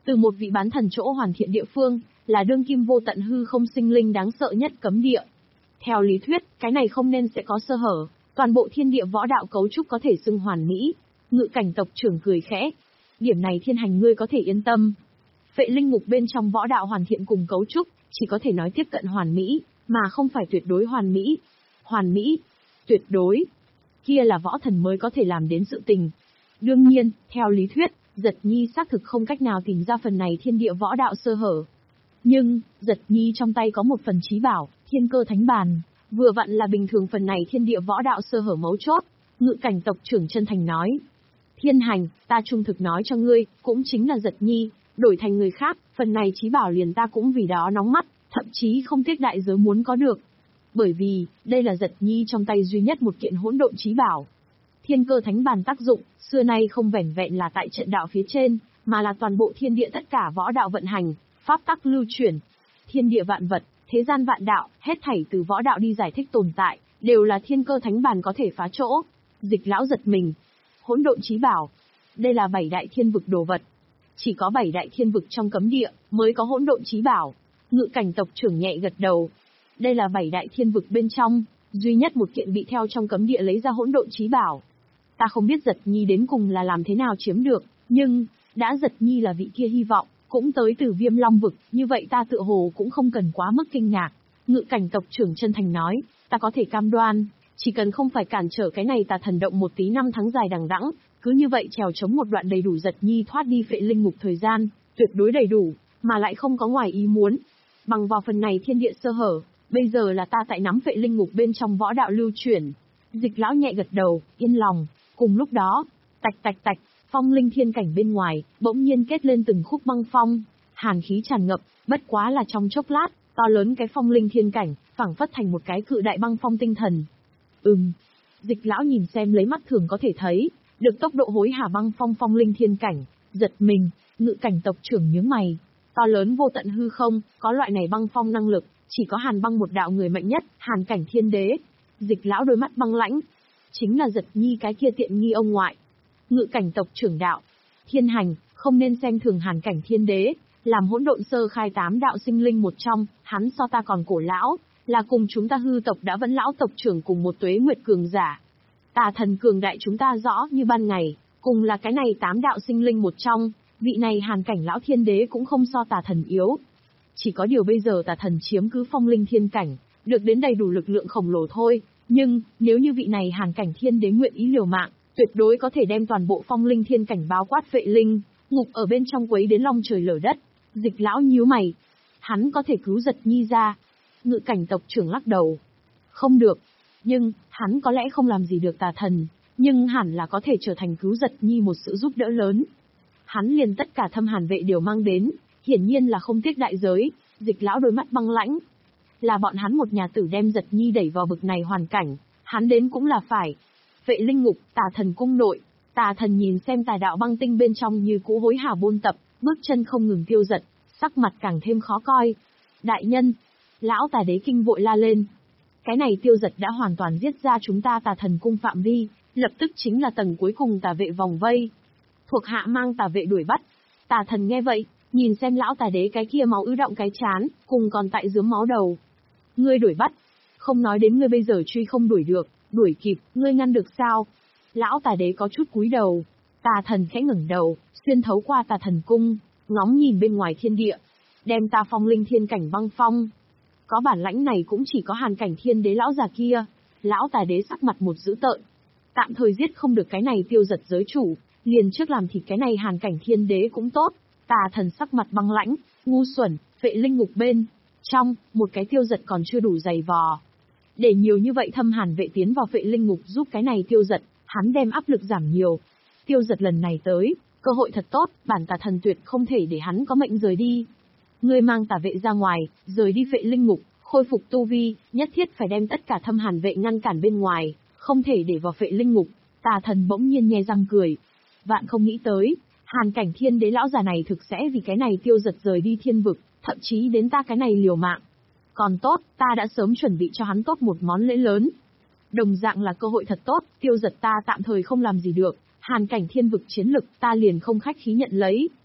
Từ một vị bán thần chỗ hoàn thiện địa phương, là đương kim vô tận hư không sinh linh đáng sợ nhất cấm địa. Theo lý thuyết, cái này không nên sẽ có sơ hở, toàn bộ thiên địa võ đạo cấu trúc có thể xưng hoàn mỹ. Ngự cảnh tộc trưởng cười khẽ. Điểm này Thiên Hành ngươi có thể yên tâm. Phệ linh ngục bên trong võ đạo hoàn thiện cùng cấu trúc, chỉ có thể nói tiếp cận hoàn mỹ, mà không phải tuyệt đối hoàn mỹ. Hoàn mỹ, tuyệt đối, kia là võ thần mới có thể làm đến sự tình. Đương nhiên, theo lý thuyết, Giật Nhi xác thực không cách nào tìm ra phần này thiên địa võ đạo sơ hở. Nhưng, Giật Nhi trong tay có một phần chí bảo, Thiên Cơ Thánh Bàn, vừa vặn là bình thường phần này thiên địa võ đạo sơ hở mấu chốt. Ngự cảnh tộc trưởng chân thành nói. Thiên Hành, ta trung thực nói cho ngươi, cũng chính là Giật Nhi, đổi thành người khác, phần này chí bảo liền ta cũng vì đó nóng mắt, thậm chí không tiếc đại giới muốn có được. Bởi vì, đây là Giật Nhi trong tay duy nhất một kiện hỗn độn chí bảo. Thiên Cơ Thánh Bàn tác dụng, xưa nay không vẻn vẹn là tại trận đạo phía trên, mà là toàn bộ thiên địa tất cả võ đạo vận hành, pháp tắc lưu chuyển. Thiên địa vạn vật, thế gian vạn đạo, hết thảy từ võ đạo đi giải thích tồn tại, đều là Thiên Cơ Thánh Bàn có thể phá chỗ. Dịch lão giật mình. Hỗn độn chí bảo. Đây là bảy đại thiên vực đồ vật. Chỉ có bảy đại thiên vực trong cấm địa, mới có hỗn độn chí bảo. Ngự cảnh tộc trưởng nhẹ gật đầu. Đây là bảy đại thiên vực bên trong, duy nhất một kiện bị theo trong cấm địa lấy ra hỗn độn chí bảo. Ta không biết Giật Nhi đến cùng là làm thế nào chiếm được, nhưng, đã Giật Nhi là vị kia hy vọng, cũng tới từ Viêm Long vực, như vậy ta tựa hồ cũng không cần quá mức kinh ngạc. Ngự cảnh tộc trưởng chân thành nói, ta có thể cam đoan, chỉ cần không phải cản trở cái này ta thần động một tí năm tháng dài đằng đẵng, cứ như vậy trèo chống một đoạn đầy đủ Giật Nhi thoát đi phệ linh ngục thời gian, tuyệt đối đầy đủ, mà lại không có ngoài ý muốn. Bằng vào phần này thiên địa sơ hở, bây giờ là ta tại nắm phệ linh ngục bên trong võ đạo lưu chuyển. Dịch lão nhẹ gật đầu, yên lòng. Cùng lúc đó, tạch tạch tạch, phong linh thiên cảnh bên ngoài, bỗng nhiên kết lên từng khúc băng phong, hàn khí tràn ngập, bất quá là trong chốc lát, to lớn cái phong linh thiên cảnh, phảng phất thành một cái cự đại băng phong tinh thần. Ừm, dịch lão nhìn xem lấy mắt thường có thể thấy, được tốc độ hối hả băng phong phong linh thiên cảnh, giật mình, ngự cảnh tộc trưởng nhướng mày. To lớn vô tận hư không, có loại này băng phong năng lực, chỉ có Hàn Băng một đạo người mạnh nhất, Hàn Cảnh Thiên Đế. Dịch lão đôi mắt băng lãnh, chính là Giật Nhi cái kia tiện nghi ông ngoại. Ngự cảnh tộc trưởng đạo, Thiên Hành, không nên xem thường Hàn Cảnh Thiên Đế, làm hỗn độn sơ khai tám đạo sinh linh một trong, hắn so ta còn cổ lão, là cùng chúng ta hư tộc đã vẫn lão tộc trưởng cùng một tuế nguyệt cường giả. Tà thần cường đại chúng ta rõ như ban ngày, cùng là cái này tám đạo sinh linh một trong, vị này Hàn Cảnh lão Thiên Đế cũng không so tà thần yếu. Chỉ có điều bây giờ tà thần chiếm cứ phong linh thiên cảnh, được đến đầy đủ lực lượng khổng lồ thôi, nhưng, nếu như vị này Hàn Cảnh Thiên Đế nguyện ý liều mạng, tuyệt đối có thể đem toàn bộ phong linh thiên cảnh bao quát phệ linh, ngục ở bên trong quấy đến long trời lở đất. Dịch lão nhíu mày, hắn có thể cứu Giật Nhi ra. Ngự cảnh tộc trưởng lắc đầu. Không được, nhưng, hắn có lẽ không làm gì được tà thần, nhưng hẳn là có thể trở thành cứu Giật Nhi một sự giúp đỡ lớn. Hắn liền tất cả thâm hàn vệ đều mang đến, hiển nhiên là không tiếc đại giới. Dịch lão đôi mắt băng lãnh. Là bọn hắn một nhà tử đem Giật Nhi đẩy vào vực này hoàn cảnh, hắn đến cũng là phải. Vệ linh ngục, tà thần cung nội, tà thần nhìn xem tà đạo băng tinh bên trong như cũ hối hả buôn tập, bước chân không ngừng tiêu giật, sắc mặt càng thêm khó coi. Đại nhân, lão tà đế kinh vội la lên. Cái này tiêu giật đã hoàn toàn giết ra chúng ta tà thần cung phạm vi, lập tức chính là tầng cuối cùng tà vệ vòng vây. Thuộc hạ mang tà vệ đuổi bắt. Tà thần nghe vậy, nhìn xem lão tà đế cái kia máu ứ động cái chán, cùng còn tại dướm máu đầu. Ngươi đuổi bắt, không nói đến ngươi bây giờ truy không đuổi được, đuổi kịp, ngươi ngăn được sao? Lão tà đế có chút cúi đầu, tà thần khẽ ngẩng đầu, xuyên thấu qua tà thần cung, ngóng nhìn bên ngoài thiên địa, đem ta phong linh thiên cảnh băng phong. Có bản lãnh này cũng chỉ có Hàn Cảnh Thiên Đế lão già kia. Lão tà đế sắc mặt một dữ tợn, tạm thời giết không được cái này tiêu giật giới chủ, liền trước làm thịt cái này Hàn Cảnh Thiên Đế cũng tốt. Tà thần sắc mặt băng lãnh, ngu xuẩn, phệ linh ngục bên trong, một cái tiêu giật còn chưa đủ dày vò. Để nhiều như vậy thâm hàn vệ tiến vào phệ linh ngục giúp cái này tiêu giật, hắn đem áp lực giảm nhiều. Tiêu giật lần này tới, cơ hội thật tốt, bản tà thần tuyệt không thể để hắn có mệnh rời đi. Ngươi mang tà vệ ra ngoài, rời đi phệ linh ngục, khôi phục tu vi, nhất thiết phải đem tất cả thâm hàn vệ ngăn cản bên ngoài, không thể để vào phệ linh ngục. Tà thần bỗng nhiên nhe răng cười. Vạn không nghĩ tới, Hàn Cảnh Thiên Đế lão già này thực sẽ vì cái này tiêu giật rời đi thiên vực, thậm chí đến ta cái này liều mạng. Còn tốt, ta đã sớm chuẩn bị cho hắn tốt một món lễ lớn. Đồng dạng là cơ hội thật tốt, tiêu giật ta tạm thời không làm gì được, Hàn Cảnh thiên vực chiến lực ta liền không khách khí nhận lấy.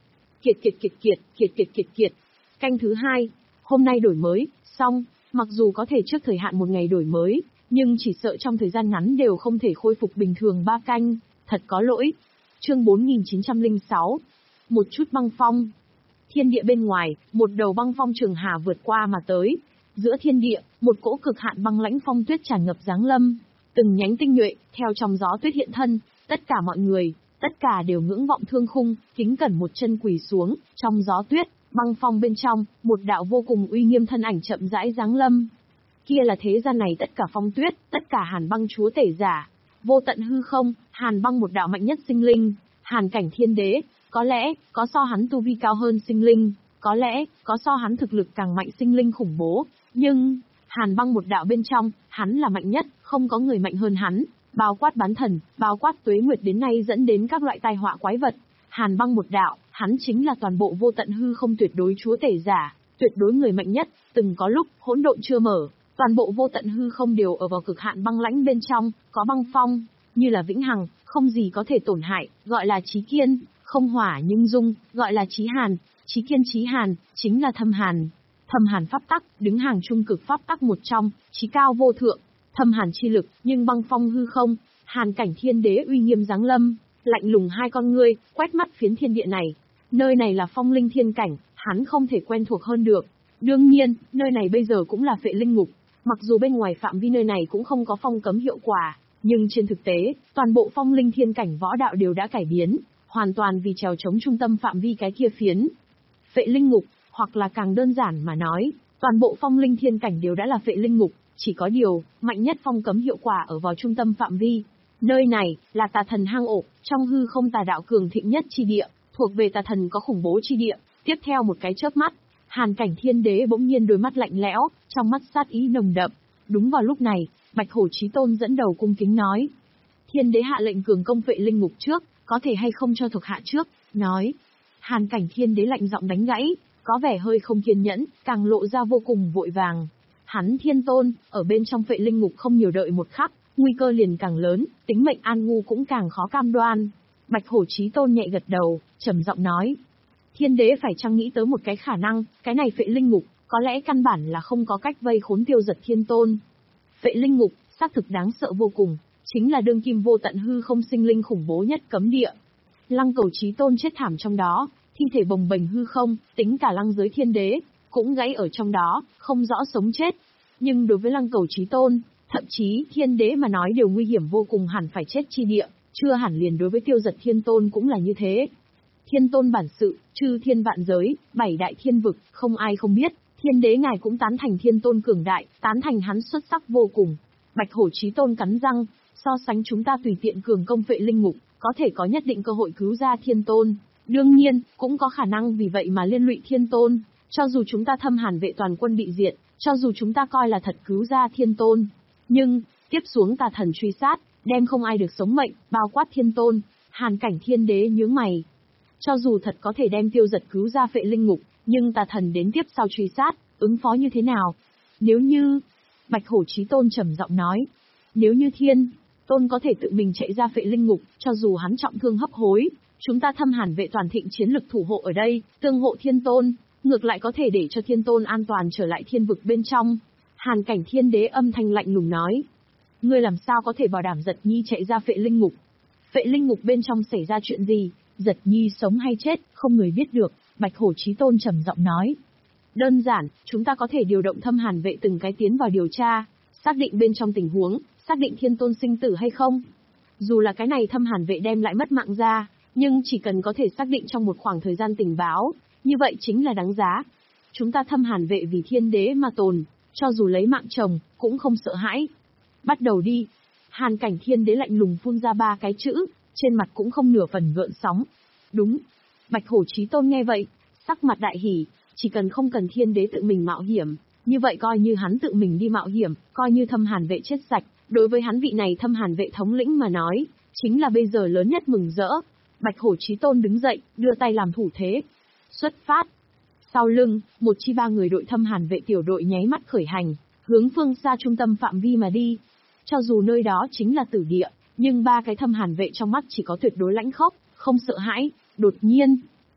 Kiệt kiệt kiệt kiệt, kiệt kiệt kiệt kiệt. Canh thứ hai, hôm nay đổi mới, xong, mặc dù có thể trước thời hạn một ngày đổi mới, nhưng chỉ sợ trong thời gian ngắn đều không thể khôi phục bình thường ba canh, thật có lỗi. Chương bốn nghìn chín trăm lẻ sáu. Một chút băng phong. Thiên địa bên ngoài, một đầu băng phong trường hà vượt qua mà tới. Giữa thiên địa, một cỗ cực hạn băng lãnh phong tuyết tràn ngập giáng lâm. Từng nhánh tinh nhuệ, theo trong gió tuyết hiện thân, tất cả mọi người, tất cả đều ngưỡng vọng thương khung, kính cẩn một chân quỳ xuống, trong gió tuyết, băng phong bên trong, một đạo vô cùng uy nghiêm thân ảnh chậm rãi giáng lâm. Kia là thế gian này tất cả phong tuyết, tất cả hàn băng chúa tể giả, vô tận hư không, hàn băng một đạo mạnh nhất sinh linh, hàn cảnh thiên đế, có lẽ, có so hắn tu vi cao hơn sinh linh, có lẽ, có so hắn thực lực càng mạnh sinh linh khủng bố, nhưng, hàn băng một đạo bên trong, hắn là mạnh nhất, không có người mạnh hơn hắn, bao quát bán thần, bao quát tuế nguyệt đến nay dẫn đến các loại tai họa quái vật. Hàn băng một đạo, hắn chính là toàn bộ vô tận hư không tuyệt đối chúa tể giả, tuyệt đối người mạnh nhất, từng có lúc, hỗn độn chưa mở, toàn bộ vô tận hư không đều ở vào cực hạn băng lãnh bên trong, có băng phong, như là vĩnh hằng, không gì có thể tổn hại, gọi là chí kiên, không hỏa nhưng dung, gọi là chí hàn, chí kiên chí hàn, chính là thâm hàn. Thâm hàn pháp tắc, đứng hàng trung cực pháp tắc một trong, chí cao vô thượng, thâm hàn chi lực, nhưng băng phong hư không, hàn cảnh thiên đế uy nghiêm giáng lâm, lạnh lùng hai con ngươi, quét mắt phiến thiên địa này. Nơi này là phong linh thiên cảnh, hắn không thể quen thuộc hơn được. Đương nhiên, nơi này bây giờ cũng là phệ linh ngục, mặc dù bên ngoài phạm vi nơi này cũng không có phong cấm hiệu quả, nhưng trên thực tế, toàn bộ phong linh thiên cảnh võ đạo đều đã cải biến, hoàn toàn vì trèo chống trung tâm phạm vi cái kia phiến. Phệ linh ngục, hoặc là càng đơn giản mà nói, toàn bộ phong linh thiên cảnh đều đã là phệ linh ngục, chỉ có điều, mạnh nhất phong cấm hiệu quả ở vào trung tâm phạm vi. Nơi này, là tà thần hang ổ, trong hư không tà đạo cường thịnh nhất chi địa, thuộc về tà thần có khủng bố chi địa. Tiếp theo một cái chớp mắt, hàn cảnh thiên đế bỗng nhiên đôi mắt lạnh lẽo, trong mắt sát ý nồng đậm. Đúng vào lúc này, Bạch Hổ Chí Tôn dẫn đầu cung kính nói. Thiên đế hạ lệnh cường công phệ linh ngục trước, có thể hay không cho thuộc hạ trước, nói. Hàn cảnh thiên đế lạnh giọng đánh gãy, có vẻ hơi không kiên nhẫn, càng lộ ra vô cùng vội vàng. Hắn thiên tôn, ở bên trong phệ linh ngục không nhiều đợi một khắc, nguy cơ liền càng lớn, tính mệnh an ngu cũng càng khó cam đoan. Bạch Hổ Chí Tôn nhẹ gật đầu, trầm giọng nói. Thiên đế phải chăng nghĩ tới một cái khả năng, cái này phệ linh ngục, có lẽ căn bản là không có cách vây khốn tiêu giật thiên tôn. Phệ linh ngục, xác thực đáng sợ vô cùng, chính là đương kim vô tận hư không sinh linh khủng bố nhất cấm địa. Lăng Cầu Chí Tôn chết thảm trong đó, thi thể bồng bềnh hư không, tính cả lăng giới thiên đế, cũng gãy ở trong đó, không rõ sống chết. Nhưng đối với Lăng Cầu Chí Tôn, thậm chí thiên đế mà nói đều nguy hiểm vô cùng hẳn phải chết chi địa, chưa hẳn liền đối với tiêu giật thiên tôn cũng là như thế. Thiên tôn bản sự, chư thiên vạn giới, bảy đại thiên vực, không ai không biết, thiên đế ngài cũng tán thành thiên tôn cường đại, tán thành hắn xuất sắc vô cùng. Bạch Hổ Chí Tôn cắn răng, so sánh chúng ta tùy tiện cường công phệ linh ngục, có thể có nhất định cơ hội cứu ra thiên tôn. Đương nhiên, cũng có khả năng vì vậy mà liên lụy thiên tôn, cho dù chúng ta thâm hàn vệ toàn quân bị diệt, cho dù chúng ta coi là thật cứu ra thiên tôn. Nhưng, tiếp xuống tà thần truy sát, đem không ai được sống mệnh, bao quát thiên tôn, hàn cảnh thiên đế nhướng mày. Cho dù thật có thể đem tiêu giật cứu ra phệ linh ngục, nhưng tà thần đến tiếp sau truy sát, ứng phó như thế nào? Nếu như... Bạch Hổ Chí Tôn trầm giọng nói. Nếu như thiên tôn có thể tự mình chạy ra phệ linh ngục, cho dù hắn trọng thương hấp hối, chúng ta thâm hàn vệ toàn thịnh chiến lực thủ hộ ở đây, tương hộ thiên tôn, ngược lại có thể để cho thiên tôn an toàn trở lại thiên vực bên trong. Hàn cảnh thiên đế âm thanh lạnh lùng nói. Ngươi làm sao có thể bảo đảm Giật Nhi chạy ra phệ linh ngục? Phệ linh ngục bên trong xảy ra chuyện gì? Giật Nhi sống hay chết, không người biết được, Bạch Hổ Chí Tôn trầm giọng nói. Đơn giản, chúng ta có thể điều động thâm hàn vệ từng cái tiến vào điều tra, xác định bên trong tình huống, xác định thiên tôn sinh tử hay không. Dù là cái này thâm hàn vệ đem lại mất mạng ra, nhưng chỉ cần có thể xác định trong một khoảng thời gian tình báo, như vậy chính là đáng giá. Chúng ta thâm hàn vệ vì thiên đế mà tồn, cho dù lấy mạng chồng, cũng không sợ hãi. Bắt đầu đi. Hàn cảnh thiên đế lạnh lùng phun ra ba cái chữ, trên mặt cũng không nửa phần gợn sóng. Đúng. Bạch Hổ Chí Tôn nghe vậy, sắc mặt đại hỉ, chỉ cần không cần thiên đế tự mình mạo hiểm, như vậy coi như hắn tự mình đi mạo hiểm, coi như thâm hàn vệ chết sạch, đối với hắn vị này thâm hàn vệ thống lĩnh mà nói, chính là bây giờ lớn nhất mừng rỡ. Bạch Hổ Chí Tôn đứng dậy, đưa tay làm thủ thế. Xuất phát. Sau lưng, một chi ba người đội thâm hàn vệ tiểu đội nháy mắt khởi hành, hướng phương xa trung tâm phạm vi mà đi. Cho dù nơi đó chính là tử địa, nhưng ba cái thâm hàn vệ trong mắt chỉ có tuyệt đối lãnh khốc, không sợ hãi. Đột nhiên,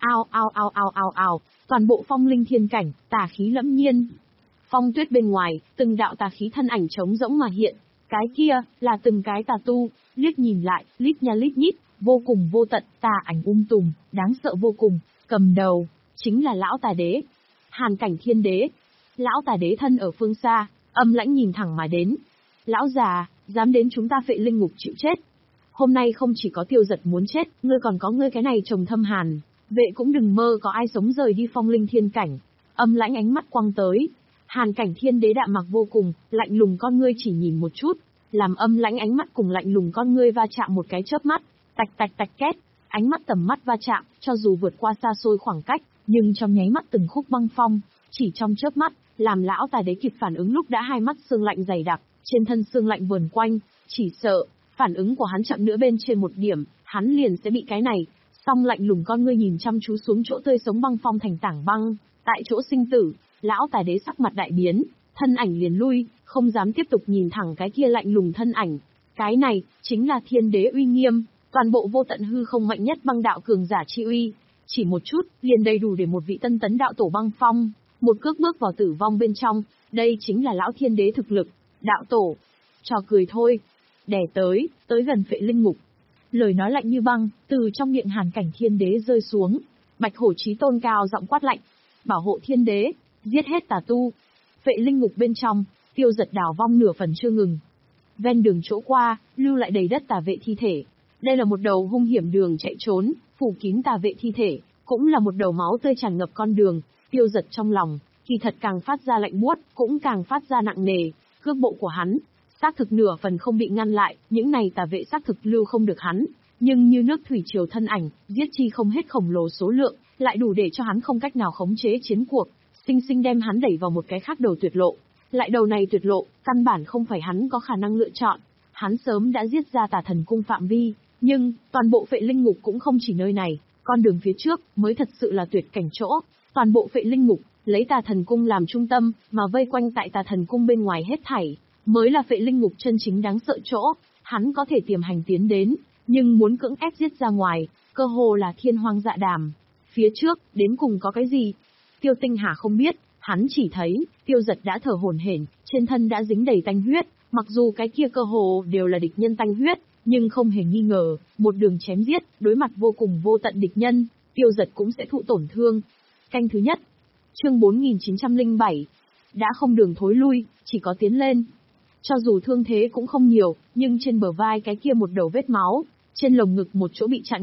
Ao ao ao ao ao ao, toàn bộ phong linh thiên cảnh, tà khí lẫm nhiên. Phong tuyết bên ngoài, từng đạo tà khí thân ảnh trống rỗng mà hiện. Cái kia, là từng cái tà tu, liếc nhìn lại, lít nha lít nhít, vô cùng vô tận, tà ảnh um tùm, đáng sợ vô cùng, cầm đầu, chính là lão tà đế. Hàn cảnh thiên đế. Lão tà đế thân ở phương xa, âm lãnh nhìn thẳng mà đến. Lão già, dám đến chúng ta Phệ Linh Ngục chịu chết. Hôm nay không chỉ có Tiêu Giật muốn chết, ngươi còn có ngươi cái này chồng thâm hàn. Vệ cũng đừng mơ có ai sống rời đi phong linh thiên cảnh. Âm lãnh ánh mắt quăng tới. Hàn cảnh thiên đế đạm mặc vô cùng, lạnh lùng con ngươi chỉ nhìn một chút, làm âm lãnh ánh mắt cùng lạnh lùng con ngươi va chạm một cái chớp mắt, tạch tạch tạch két, ánh mắt tầm mắt va chạm, cho dù vượt qua xa xôi khoảng cách, nhưng trong nháy mắt từng khúc băng phong, chỉ trong chớp mắt, làm lão tà đế kịp phản ứng lúc đã hai mắt sương lạnh dày đặc, trên thân sương lạnh vờn quanh, chỉ sợ, phản ứng của hắn chậm nữa bên trên một điểm, hắn liền sẽ bị cái này. Song lạnh lùng con ngươi nhìn chăm chú xuống chỗ tươi sống băng phong thành tảng băng, tại chỗ sinh tử, lão tà đế sắc mặt đại biến, thân ảnh liền lui, không dám tiếp tục nhìn thẳng cái kia lạnh lùng thân ảnh. Cái này, chính là thiên đế uy nghiêm, toàn bộ vô tận hư không mạnh nhất băng đạo cường giả chi uy. Chỉ một chút, liền đầy đủ để một vị tân tấn đạo tổ băng phong, một cước bước vào tử vong bên trong, đây chính là lão thiên đế thực lực, đạo tổ. Trò cười thôi, đè tới, tới gần Phệ Linh Ngục. Lời nói lạnh như băng, từ trong miệng Hàn cảnh thiên đế rơi xuống. Bạch hổ chí tôn cao giọng quát lạnh, bảo hộ thiên đế, giết hết tà tu. Phệ Linh Ngục bên trong, Tiêu Giật đảo vong nửa phần chưa ngừng. Ven đường chỗ qua, lưu lại đầy đất tà vệ thi thể. Đây là một đầu hung hiểm đường chạy trốn, phủ kín tà vệ thi thể, cũng là một đầu máu tươi tràn ngập con đường. Tiêu Giật trong lòng, kỳ thật càng phát ra lạnh buốt, cũng càng phát ra nặng nề. Cước bộ của hắn, xác thực nửa phần không bị ngăn lại, những này tà vệ xác thực lưu không được hắn, nhưng như nước thủy triều thân ảnh, giết chi không hết khổng lồ số lượng, lại đủ để cho hắn không cách nào khống chế chiến cuộc, sinh sinh đem hắn đẩy vào một cái khác đầu tuyệt lộ. Lại đầu này tuyệt lộ, căn bản không phải hắn có khả năng lựa chọn, hắn sớm đã giết ra Tà Thần Cung phạm vi, nhưng toàn bộ Phệ Linh Ngục cũng không chỉ nơi này, con đường phía trước mới thật sự là tuyệt cảnh chỗ. Toàn bộ Phệ Linh Ngục lấy Tà Thần Cung làm trung tâm, mà vây quanh tại Tà Thần Cung bên ngoài hết thảy, mới là Phệ Linh Ngục chân chính đáng sợ chỗ. Hắn có thể tiềm hành tiến đến, nhưng muốn cưỡng ép giết ra ngoài, cơ hồ là thiên hoang dạ đàm. Phía trước, đến cùng có cái gì? Tiêu Tinh Hà không biết, hắn chỉ thấy, Tiêu Giật đã thở hổn hển, trên thân đã dính đầy tanh huyết, mặc dù cái kia cơ hồ đều là địch nhân tanh huyết, nhưng không hề nghi ngờ, một đường chém giết, đối mặt vô cùng vô tận địch nhân, Tiêu Giật cũng sẽ thụ tổn thương. Canh thứ nhất, chương bốn nghìn chín trăm lẻ bảy, đã không đường thối lui, chỉ có tiến lên. Cho dù thương thế cũng không nhiều, nhưng trên bờ vai cái kia một đầu vết máu, trên lồng ngực một chỗ bị chặn